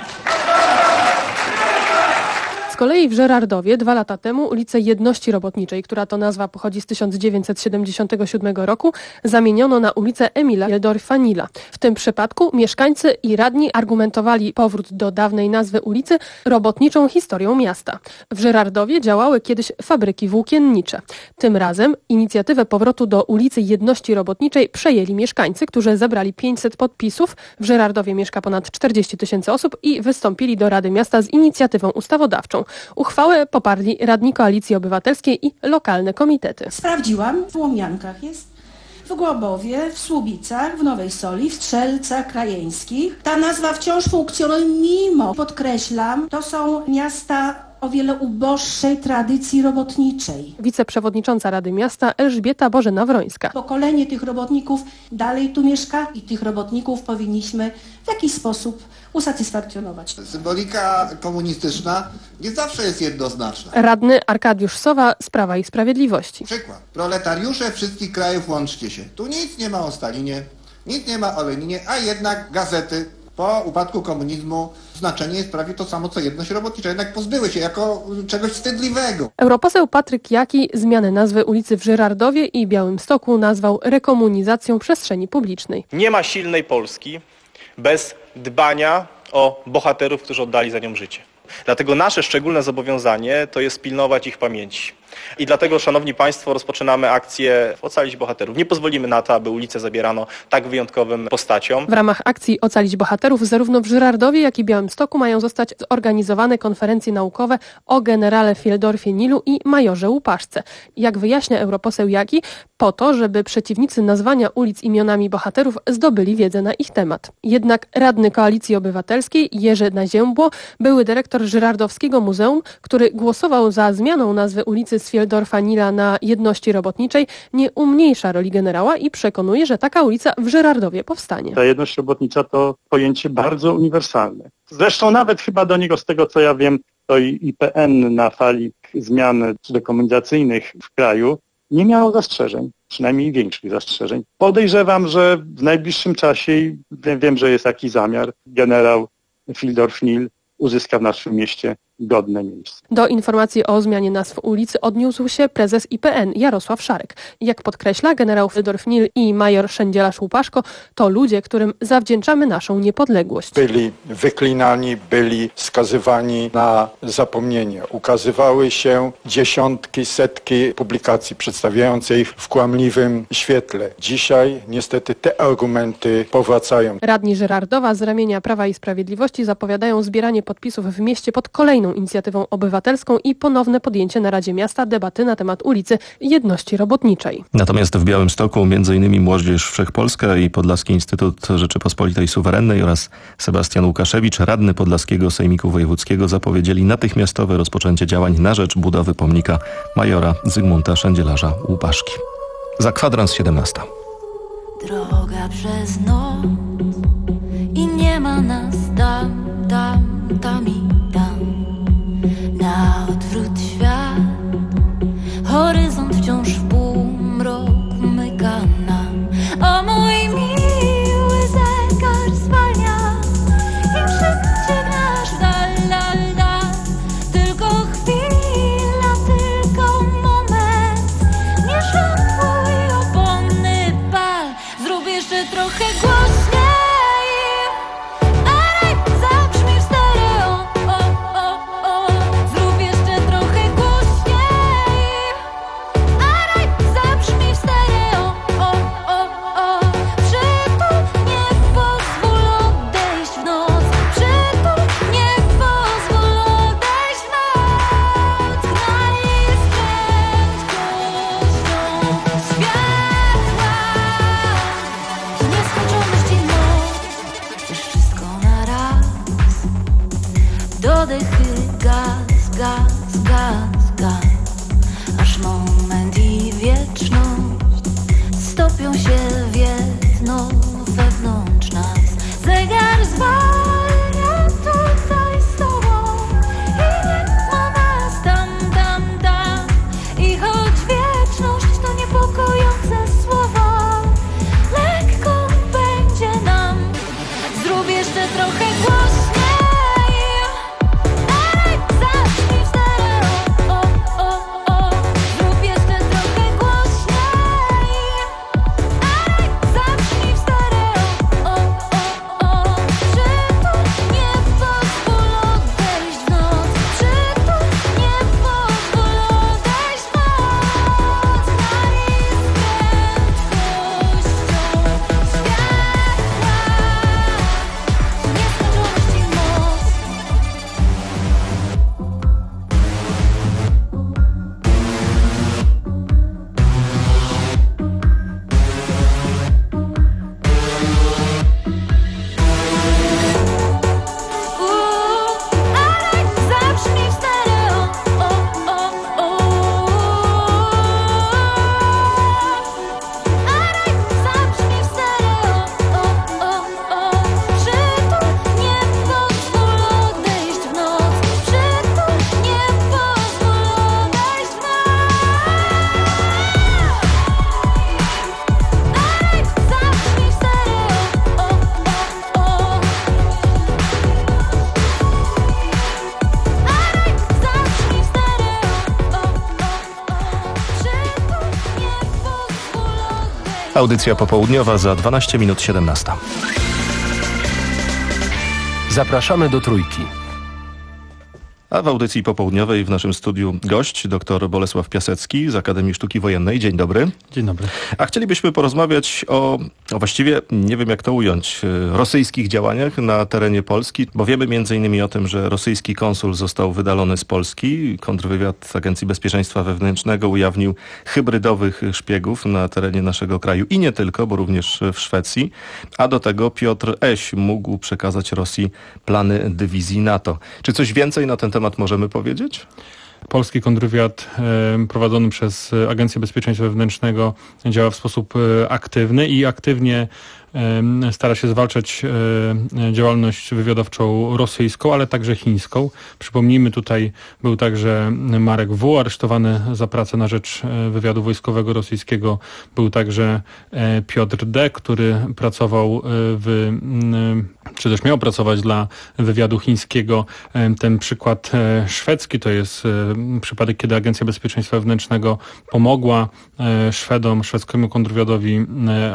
Z kolei w Żyrardowie dwa lata temu ulicę Jedności Robotniczej, która to nazwa pochodzi z tysiąc dziewięćset siedemdziesiątego siódmego roku, zamieniono na ulicę Emila Fildorfa-Nila. W tym przypadku mieszkańcy i radni argumentowali powrót do dawnej nazwy ulicy robotniczą historią miasta. W Żyrardowie działały kiedyś fabryki włókiennicze. Tym razem inicjatywę powrotu do ulicy Jedności Robotniczej przejęli mieszkańcy, którzy zebrali pięćset podpisów. W Żyrardowie mieszka ponad czterdzieści tysięcy osób i wystąpili do Rady Miasta z inicjatywą ustawodawczą. Uchwałę poparli radni Koalicji Obywatelskiej i lokalne komitety. Sprawdziłam, w Łomiankach jest, w Głobowie, w Słubicach, w Nowej Soli, w Strzelcach Krajeńskich. Ta nazwa wciąż funkcjonuje mimo, podkreślam, to są miasta o wiele uboższej tradycji robotniczej. Wiceprzewodnicząca Rady Miasta Elżbieta Bożena-Wrońska. Pokolenie tych robotników dalej tu mieszka i tych robotników powinniśmy w jakiś sposób usatysfakcjonować. Symbolika komunistyczna nie zawsze jest jednoznaczna. Radny Arkadiusz Sowa z Prawa i Sprawiedliwości. Przykład. Proletariusze wszystkich krajów, łączcie się. Tu nic nie ma o Stalinie, nic nie ma o Leninie, a jednak gazety po upadku komunizmu znaczenie jest prawie to samo co Jedność Robotnicza. Jednak pozbyły się jako czegoś wstydliwego. Europoseł Patryk Jaki zmianę nazwy ulicy w Żyrardowie i Białymstoku nazwał rekomunizacją przestrzeni publicznej. Nie ma silnej Polski bez dbania o bohaterów, którzy oddali za nią życie. Dlatego nasze szczególne zobowiązanie to jest pilnować ich pamięci. I dlatego, szanowni państwo, rozpoczynamy akcję Ocalić Bohaterów. Nie pozwolimy na to, aby ulicę zabierano tak wyjątkowym postaciom. W ramach akcji Ocalić Bohaterów zarówno w Żyrardowie, jak i Białymstoku mają zostać zorganizowane konferencje naukowe o generale Fildorfie-Nilu i majorze Łupaszce. Jak wyjaśnia europoseł Jaki, po to, żeby przeciwnicy nazwania ulic imionami bohaterów zdobyli wiedzę na ich temat. Jednak radny Koalicji Obywatelskiej Jerzy Naziębło, były dyrektor Żyrardowskiego Muzeum, który głosował za zmianą nazwy ulicy z Fildorfa-Nila na Jedności Robotniczej, nie umniejsza roli generała i przekonuje, że taka ulica w Żyrardowie powstanie. Ta jedność robotnicza to pojęcie bardzo uniwersalne. Zresztą nawet chyba do niego, z tego co ja wiem, to i I P N na fali zmian rekomendacyjnych w kraju nie miało zastrzeżeń, przynajmniej większych zastrzeżeń. Podejrzewam, że w najbliższym czasie, wiem, wiem że jest taki zamiar, generał Fildorf-Nil uzyska w naszym mieście godne miejsce. Do informacji o zmianie nazw ulicy odniósł się prezes I P N Jarosław Szarek. Jak podkreśla generał Rudolf Nil i major Szendzielarz Łupaszko, to ludzie, którym zawdzięczamy naszą niepodległość. Byli wyklinani, byli skazywani na zapomnienie. Ukazywały się dziesiątki, setki publikacji przedstawiających ich w kłamliwym świetle. Dzisiaj niestety te argumenty powracają. Radni Żyrardowa z ramienia Prawa i Sprawiedliwości zapowiadają zbieranie podpisów w mieście pod kolejną inicjatywą obywatelską i ponowne podjęcie na Radzie Miasta debaty na temat ulicy Jedności Robotniczej. Natomiast w Białymstoku między innymi Młodzież Wszechpolska i Podlaski Instytut Rzeczypospolitej Suwerennej oraz Sebastian Łukaszewicz, radny Podlaskiego Sejmiku Wojewódzkiego, zapowiedzieli natychmiastowe rozpoczęcie działań na rzecz budowy pomnika majora Zygmunta Szendzielarza Łupaszki. Za kwadrans siedemnasta. Droga przez noc i nie ma nas tam, tam, tam i tam. Na odwrót świat, horyzont wciąż w półmroku myka nam. O mój miły zegar zwalnia, im szybciej nasz dal, dal, dal. Tylko chwila, tylko moment, nie żałuj opony pal. Zrób jeszcze trochę głośniej. Audycja popołudniowa za dwanaście minut siedemnasta. Zapraszamy do Trójki. A w audycji popołudniowej w naszym studiu gość, dr Bolesław Piasecki z Akademii Sztuki Wojennej. Dzień dobry. Dzień dobry. A chcielibyśmy porozmawiać o, o właściwie, nie wiem jak to ująć, rosyjskich działaniach na terenie Polski, bo wiemy między innymi o tym, że rosyjski konsul został wydalony z Polski. Kontrwywiad Agencji Bezpieczeństwa Wewnętrznego ujawnił hybrydowych szpiegów na terenie naszego kraju i nie tylko, bo również w Szwecji. A do tego Piotr Eś mógł przekazać Rosji plany dywizji NATO. Czy coś więcej na ten temat możemy powiedzieć? Polski kontrwywiad e, prowadzony przez Agencję Bezpieczeństwa Wewnętrznego działa w sposób e, aktywny i aktywnie stara się zwalczać działalność wywiadowczą rosyjską, ale także chińską. Przypomnijmy, tutaj był także Marek W., aresztowany za pracę na rzecz wywiadu wojskowego rosyjskiego. Był także Piotr D., który pracował w, czy też miał pracować dla wywiadu chińskiego. Ten przykład szwedzki to jest przypadek, kiedy Agencja Bezpieczeństwa Wewnętrznego pomogła Szwedom, szwedzkiemu kontrwywiadowi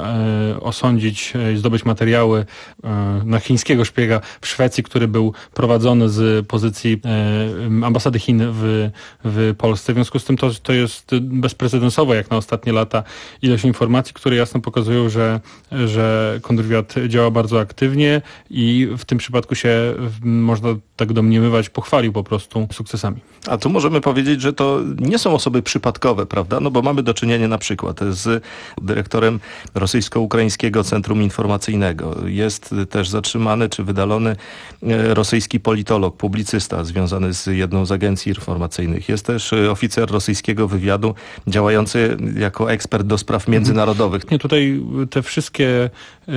osądzić, zdobyć materiały na chińskiego szpiega w Szwecji, który był prowadzony z pozycji ambasady Chin w, w Polsce. W związku z tym to, to jest bezprecedensowa jak na ostatnie lata ilość informacji, które jasno pokazują, że, że kontrwywiad działa bardzo aktywnie i w tym przypadku się, można tak domniemywać, pochwalił po prostu sukcesami. A tu możemy powiedzieć, że to nie są osoby przypadkowe, prawda? No bo mamy do czynienia na przykład z dyrektorem rosyjsko-ukraińskiego Centrum Informacyjnego. Jest też zatrzymany czy wydalony rosyjski politolog, publicysta związany z jedną z agencji informacyjnych. Jest też oficer rosyjskiego wywiadu działający jako ekspert do spraw międzynarodowych. Nie, tutaj te wszystkie,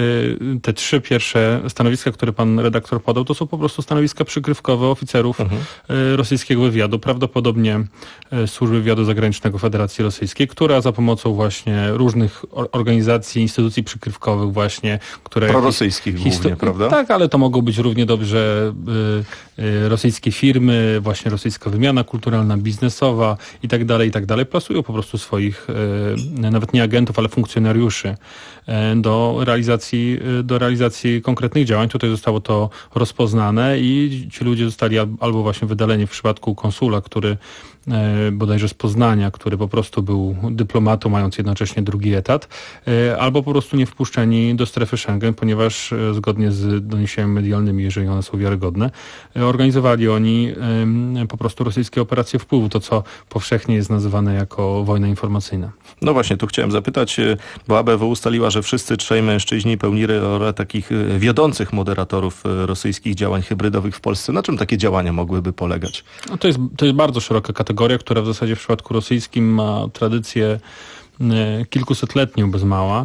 te trzy pierwsze stanowiska, które pan redaktor podał, to są po prostu stanowiska przykrywkowe oficerów mhm. rosyjskiego wywiadu, prawdopodobnie Służby Wywiadu Zagranicznego Federacji Rosyjskiej, która za pomocą właśnie różnych organizacji, instytucji przykrywkowych właśnie, które... Prorosyjskich histo- głównie, prawda? Tak, ale to mogą być równie dobrze y, y, rosyjskie firmy, właśnie rosyjska wymiana kulturalna, biznesowa i tak dalej, i tak dalej. Plasują po prostu swoich, y, nawet nie agentów, ale funkcjonariuszy y, do realizacji, y, do realizacji konkretnych działań. Tutaj zostało to rozpoznane i ci ludzie zostali albo właśnie wydaleni w przypadku konsula, który bodajże z Poznania, który po prostu był dyplomatą, mając jednocześnie drugi etat, albo po prostu nie wpuszczeni do strefy Schengen, ponieważ zgodnie z doniesieniami medialnymi, jeżeli one są wiarygodne, organizowali oni po prostu rosyjskie operacje wpływu, to co powszechnie jest nazywane jako wojna informacyjna. No właśnie, tu chciałem zapytać, bo A B W ustaliła, że wszyscy trzej mężczyźni pełnili rolę takich wiodących moderatorów rosyjskich działań hybrydowych w Polsce. Na czym takie działania mogłyby polegać? No to jest, to jest bardzo szeroka kategoria, która w zasadzie w przypadku rosyjskim ma tradycję kilkusetletnią bez mała,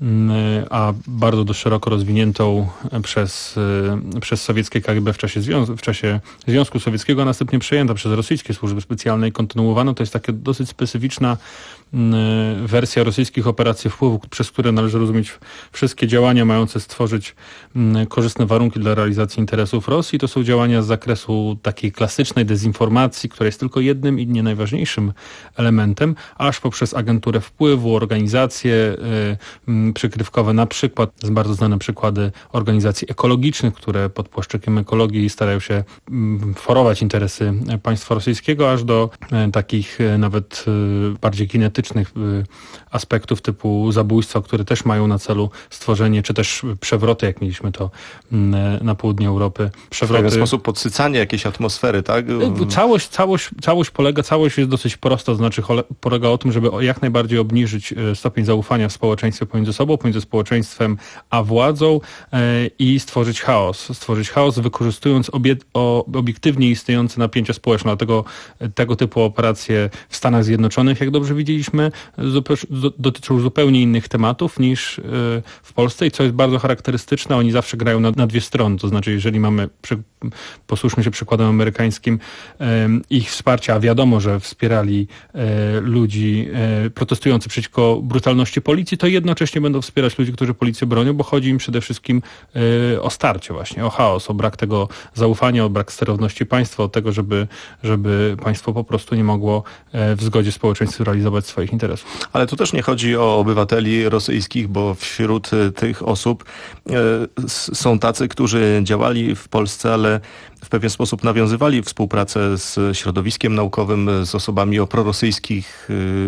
a bardzo dość szeroko rozwiniętą przez, przez sowieckie K G B w czasie, zwią- w czasie Związku Sowieckiego, a następnie przejęta przez rosyjskie służby specjalne i kontynuowana. To jest taka dosyć specyficzna wersja rosyjskich operacji wpływu, przez które należy rozumieć wszystkie działania mające stworzyć korzystne warunki dla realizacji interesów Rosji. To są działania z zakresu takiej klasycznej dezinformacji, która jest tylko jednym i nie najważniejszym elementem, aż poprzez agenturę wpływu, organizacje przykrywkowe, na przykład z bardzo znane przykłady organizacji ekologicznych, które pod płaszczykiem ekologii starają się forować interesy państwa rosyjskiego, aż do takich nawet bardziej kinetycznych aspektów typu zabójstwa, które też mają na celu stworzenie, czy też przewroty, jak mieliśmy to na południu Europy. Przewroty. W pewien sposób podsycanie jakiejś atmosfery, tak? Całość, całość, całość polega, całość jest dosyć prosta, to znaczy polega o tym, żeby jak najbardziej obniżyć stopień zaufania w społeczeństwie pomiędzy sobą, pomiędzy społeczeństwem a władzą i stworzyć chaos. Stworzyć chaos, wykorzystując obie, o, obiektywnie istniejące napięcia społeczne. Dlatego tego typu operacje w Stanach Zjednoczonych, jak dobrze widzieliśmy, dotyczą zupełnie innych tematów niż w Polsce i co jest bardzo charakterystyczne, oni zawsze grają na, na dwie strony. To znaczy, jeżeli mamy, przy, posłuszmy się przykładem amerykańskim, ich wsparcia, a wiadomo, że wspierali ludzi protestujących przeciwko brutalności policji, to jednocześnie będą wspierać ludzi, którzy policję bronią, bo chodzi im przede wszystkim o starcie właśnie, o chaos, o brak tego zaufania, o brak sterowności państwa, o tego, żeby, żeby państwo po prostu nie mogło w zgodzie z społeczeństwem realizować swoich interesów. Ale tu też nie chodzi o obywateli rosyjskich, bo wśród tych osób e, są tacy, którzy działali w Polsce, ale w pewien sposób nawiązywali współpracę z środowiskiem naukowym, z osobami o prorosyjskich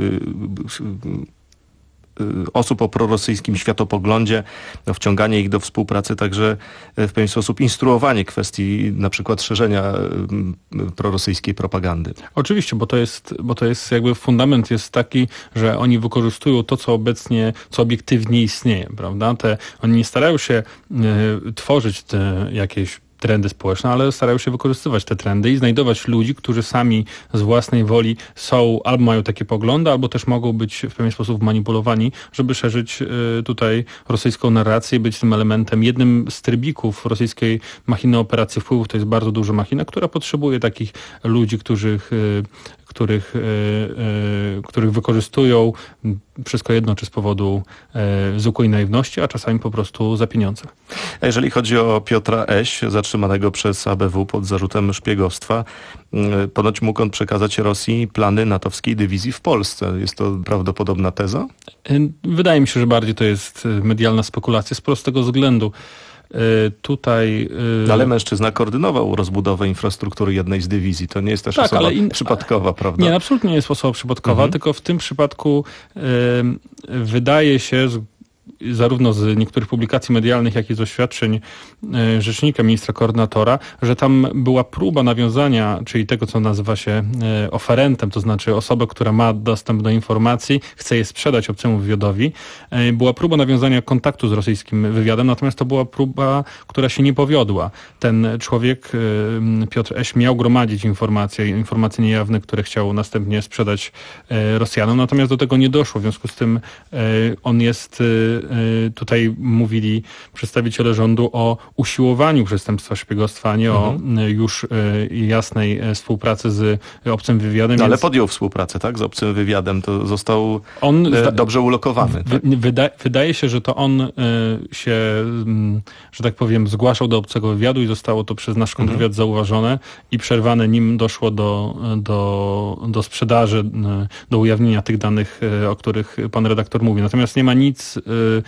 e, osób o prorosyjskim światopoglądzie, no, wciąganie ich do współpracy, także w pewien sposób instruowanie kwestii na przykład szerzenia prorosyjskiej propagandy. Oczywiście, bo to jest, bo to jest jakby fundament jest taki, że oni wykorzystują to, co obecnie, co obiektywnie istnieje, prawda? Te, oni nie starają się y, tworzyć te jakieś trendy społeczne, ale starają się wykorzystywać te trendy i znajdować ludzi, którzy sami z własnej woli są, albo mają takie poglądy, albo też mogą być w pewien sposób manipulowani, żeby szerzyć tutaj rosyjską narrację, być tym elementem. Jednym z trybików rosyjskiej machiny operacji wpływów to jest bardzo duża machina, która potrzebuje takich ludzi, których których, yy, yy, których wykorzystują wszystko jedno, czy z powodu yy, zwykłej naiwności, a czasami po prostu za pieniądze. A jeżeli chodzi o Piotra Eś, zatrzymanego przez A B W pod zarzutem szpiegostwa, yy, ponoć mógł on przekazać Rosji plany natowskiej dywizji w Polsce. Jest to prawdopodobna teza? Yy, wydaje mi się, że bardziej to jest medialna spekulacja z prostego względu. Tutaj... No ale mężczyzna koordynował rozbudowę infrastruktury jednej z dywizji. To nie jest też tak, osoba in... przypadkowa, prawda? Nie, absolutnie nie jest osoba przypadkowa, mhm. tylko w tym przypadku y, wydaje się, zarówno z niektórych publikacji medialnych, jak i z oświadczeń y, rzecznika, ministra koordynatora, że tam była próba nawiązania, czyli tego, co nazywa się y, oferentem, to znaczy osobę, która ma dostęp do informacji, chce je sprzedać obcemu wywiadowi. Y, była próba nawiązania kontaktu z rosyjskim wywiadem, natomiast to była próba, która się nie powiodła. Ten człowiek, y, Piotr Eś, miał gromadzić informacje, informacje niejawne, które chciał następnie sprzedać y, Rosjanom, natomiast do tego nie doszło. W związku z tym y, on jest... Y, Tutaj mówili przedstawiciele rządu o usiłowaniu przestępstwa szpiegostwa, a nie mhm. o już jasnej współpracy z obcym wywiadem. No, ale więc... podjął współpracę, tak? Z obcym wywiadem. To został on dobrze ulokowany. Tak? Wyda- wydaje się, że to on się, że tak powiem, zgłaszał do obcego wywiadu i zostało to przez nasz kontrwywiad mhm. zauważone i przerwane, nim doszło do, do, do sprzedaży, do ujawnienia tych danych, o których pan redaktor mówi. Natomiast nie ma nic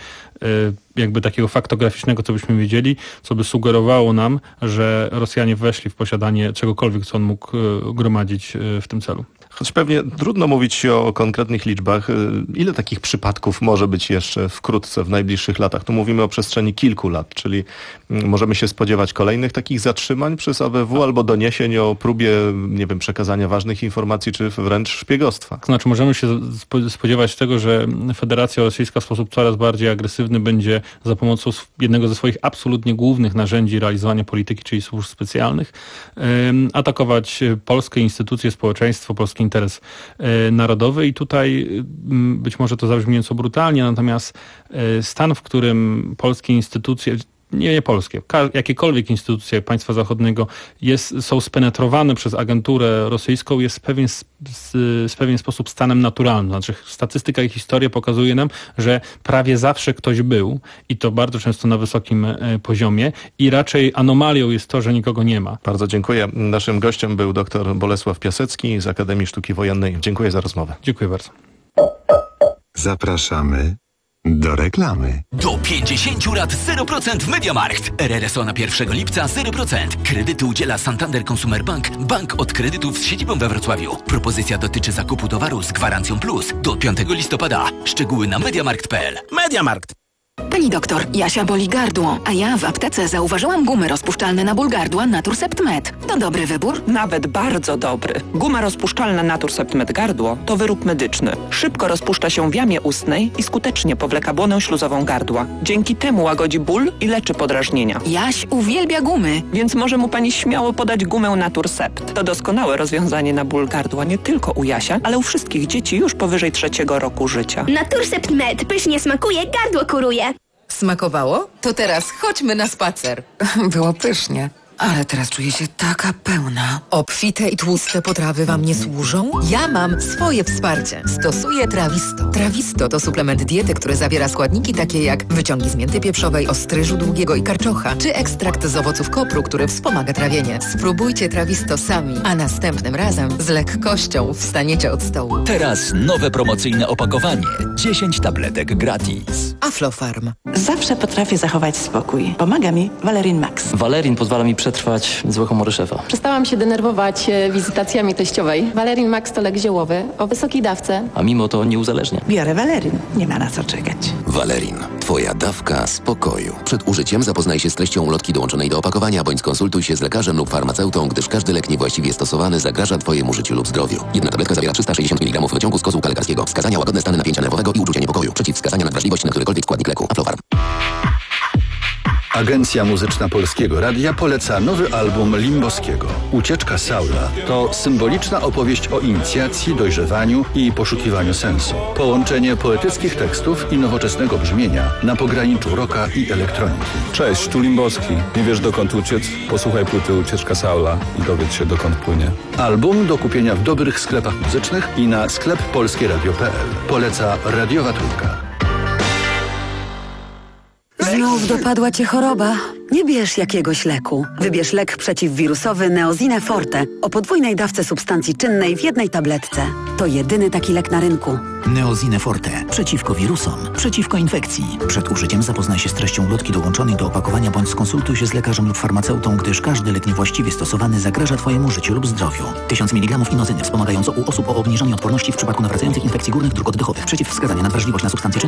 jakby takiego faktograficznego, co byśmy wiedzieli, co by sugerowało nam, że Rosjanie weszli w posiadanie czegokolwiek, co on mógł gromadzić w tym celu. Choć pewnie trudno mówić o konkretnych liczbach. Ile takich przypadków może być jeszcze wkrótce, w najbliższych latach? Tu mówimy o przestrzeni kilku lat, czyli możemy się spodziewać kolejnych takich zatrzymań przez A B W albo doniesień o próbie, nie wiem, przekazania ważnych informacji, czy wręcz szpiegostwa. Znaczy możemy się spodziewać tego, że Federacja Rosyjska w sposób coraz bardziej agresywny będzie za pomocą jednego ze swoich absolutnie głównych narzędzi realizowania polityki, czyli służb specjalnych, atakować polskie instytucje, społeczeństwo, polskie interes narodowy i tutaj być może to zabrzmi nieco brutalnie, natomiast stan, w którym polskie instytucje, nie, nie polskie, jakiekolwiek instytucje państwa zachodniego jest, są spenetrowane przez agenturę rosyjską, jest w pewien, w pewien sposób stanem naturalnym. Znaczy statystyka i historia pokazuje nam, że prawie zawsze ktoś był i to bardzo często na wysokim poziomie i raczej anomalią jest to, że nikogo nie ma. Bardzo dziękuję. Naszym gościem był dr Bolesław Piasecki z Akademii Sztuki Wojennej. Dziękuję za rozmowę. Dziękuję bardzo. Zapraszamy do reklamy. Do pięćdziesięciu lat zero procent w MediaMarkt. R R S O na pierwszego lipca zero procent. Kredyty udziela Santander Consumer Bank, bank od kredytów z siedzibą we Wrocławiu. Propozycja dotyczy zakupu towaru z gwarancją plus do piątego listopada. Szczegóły na mediamarkt kropka p l. MediaMarkt. Pani doktor, Jasia boli gardło, a ja w aptece zauważyłam gumy rozpuszczalne na ból gardła Naturcept Med. To dobry wybór? Nawet bardzo dobry. Guma rozpuszczalna Naturcept Med gardło to wyrób medyczny. Szybko rozpuszcza się w jamie ustnej i skutecznie powleka błonę śluzową gardła. Dzięki temu łagodzi ból i leczy podrażnienia. Jaś uwielbia gumy. Więc może mu pani śmiało podać gumę Naturcept. To doskonałe rozwiązanie na ból gardła nie tylko u Jasia, ale u wszystkich dzieci już powyżej trzeciego roku życia. Naturcept Med pysznie smakuje, gardło kuruje. Smakowało? To teraz chodźmy na spacer. Było pysznie, ale teraz czuję się taka pełna. Obfite i tłuste potrawy wam nie służą? Ja mam swoje wsparcie. Stosuję Trawisto. Trawisto to suplement diety, który zawiera składniki takie jak wyciągi z mięty pieprzowej, ostryżu długiego i karczocha, czy ekstrakt z owoców kopru, który wspomaga trawienie. Spróbujcie Trawisto sami, a następnym razem z lekkością wstaniecie od stołu. Teraz nowe promocyjne opakowanie. dziesięć tabletek gratis. Aflofarm. Zawsze potrafię zachować spokój. Pomaga mi Valerin Max. Valerin pozwala mi przetrwać złe humory szefa. Przestałam się denerwować wizytacjami teściowej. Valerin Max to lek ziołowy o wysokiej dawce. A mimo to nie uzależnia. Biorę Valerin. Nie ma na co czekać. Valerin. Twoja dawka spokoju. Przed użyciem zapoznaj się z treścią ulotki dołączonej do opakowania, bądź skonsultuj się z lekarzem lub farmaceutą, gdyż każdy lek niewłaściwie stosowany zagraża Twojemu życiu lub zdrowiu. Jedna tabletka zawiera trzysta sześćdziesiąt miligramów wyciągu z kozłka lekarskiego. Wskazania: łagodne stany napięcia nerwowego i uczucie niepokoju. Przeciwwskazania: nadwrażliwość na którykolwiek składnik leku. Aflofarm. Agencja Muzyczna Polskiego Radia poleca nowy album Limboskiego. Ucieczka Saula to symboliczna opowieść o inicjacji, dojrzewaniu i poszukiwaniu sensu. Połączenie poetyckich tekstów i nowoczesnego brzmienia na pograniczu rocka i elektroniki. Cześć, tu Limboski. Nie wiesz dokąd uciec? Posłuchaj płyty Ucieczka Saula i dowiedz się dokąd płynie. Album do kupienia w dobrych sklepach muzycznych i na sklep polskie radio kropka p l. Poleca Radiowa Trójka. Znów dopadła cię choroba? Nie bierz jakiegoś leku. Wybierz lek przeciwwirusowy Neozine Forte o podwójnej dawce substancji czynnej w jednej tabletce. To jedyny taki lek na rynku. Neozine Forte. Przeciwko wirusom, przeciwko infekcji. Przed użyciem zapoznaj się z treścią ulotki dołączonej do opakowania bądź skonsultuj się z lekarzem lub farmaceutą, gdyż każdy lek niewłaściwie stosowany zagraża Twojemu życiu lub zdrowiu. tysiąc miligramów inozyny wspomagająco u osób o obniżonej odporności w przypadku nawracających infekcji górnych dróg oddechowych. Przeciwwskazania na wrażliwość na substancje czynne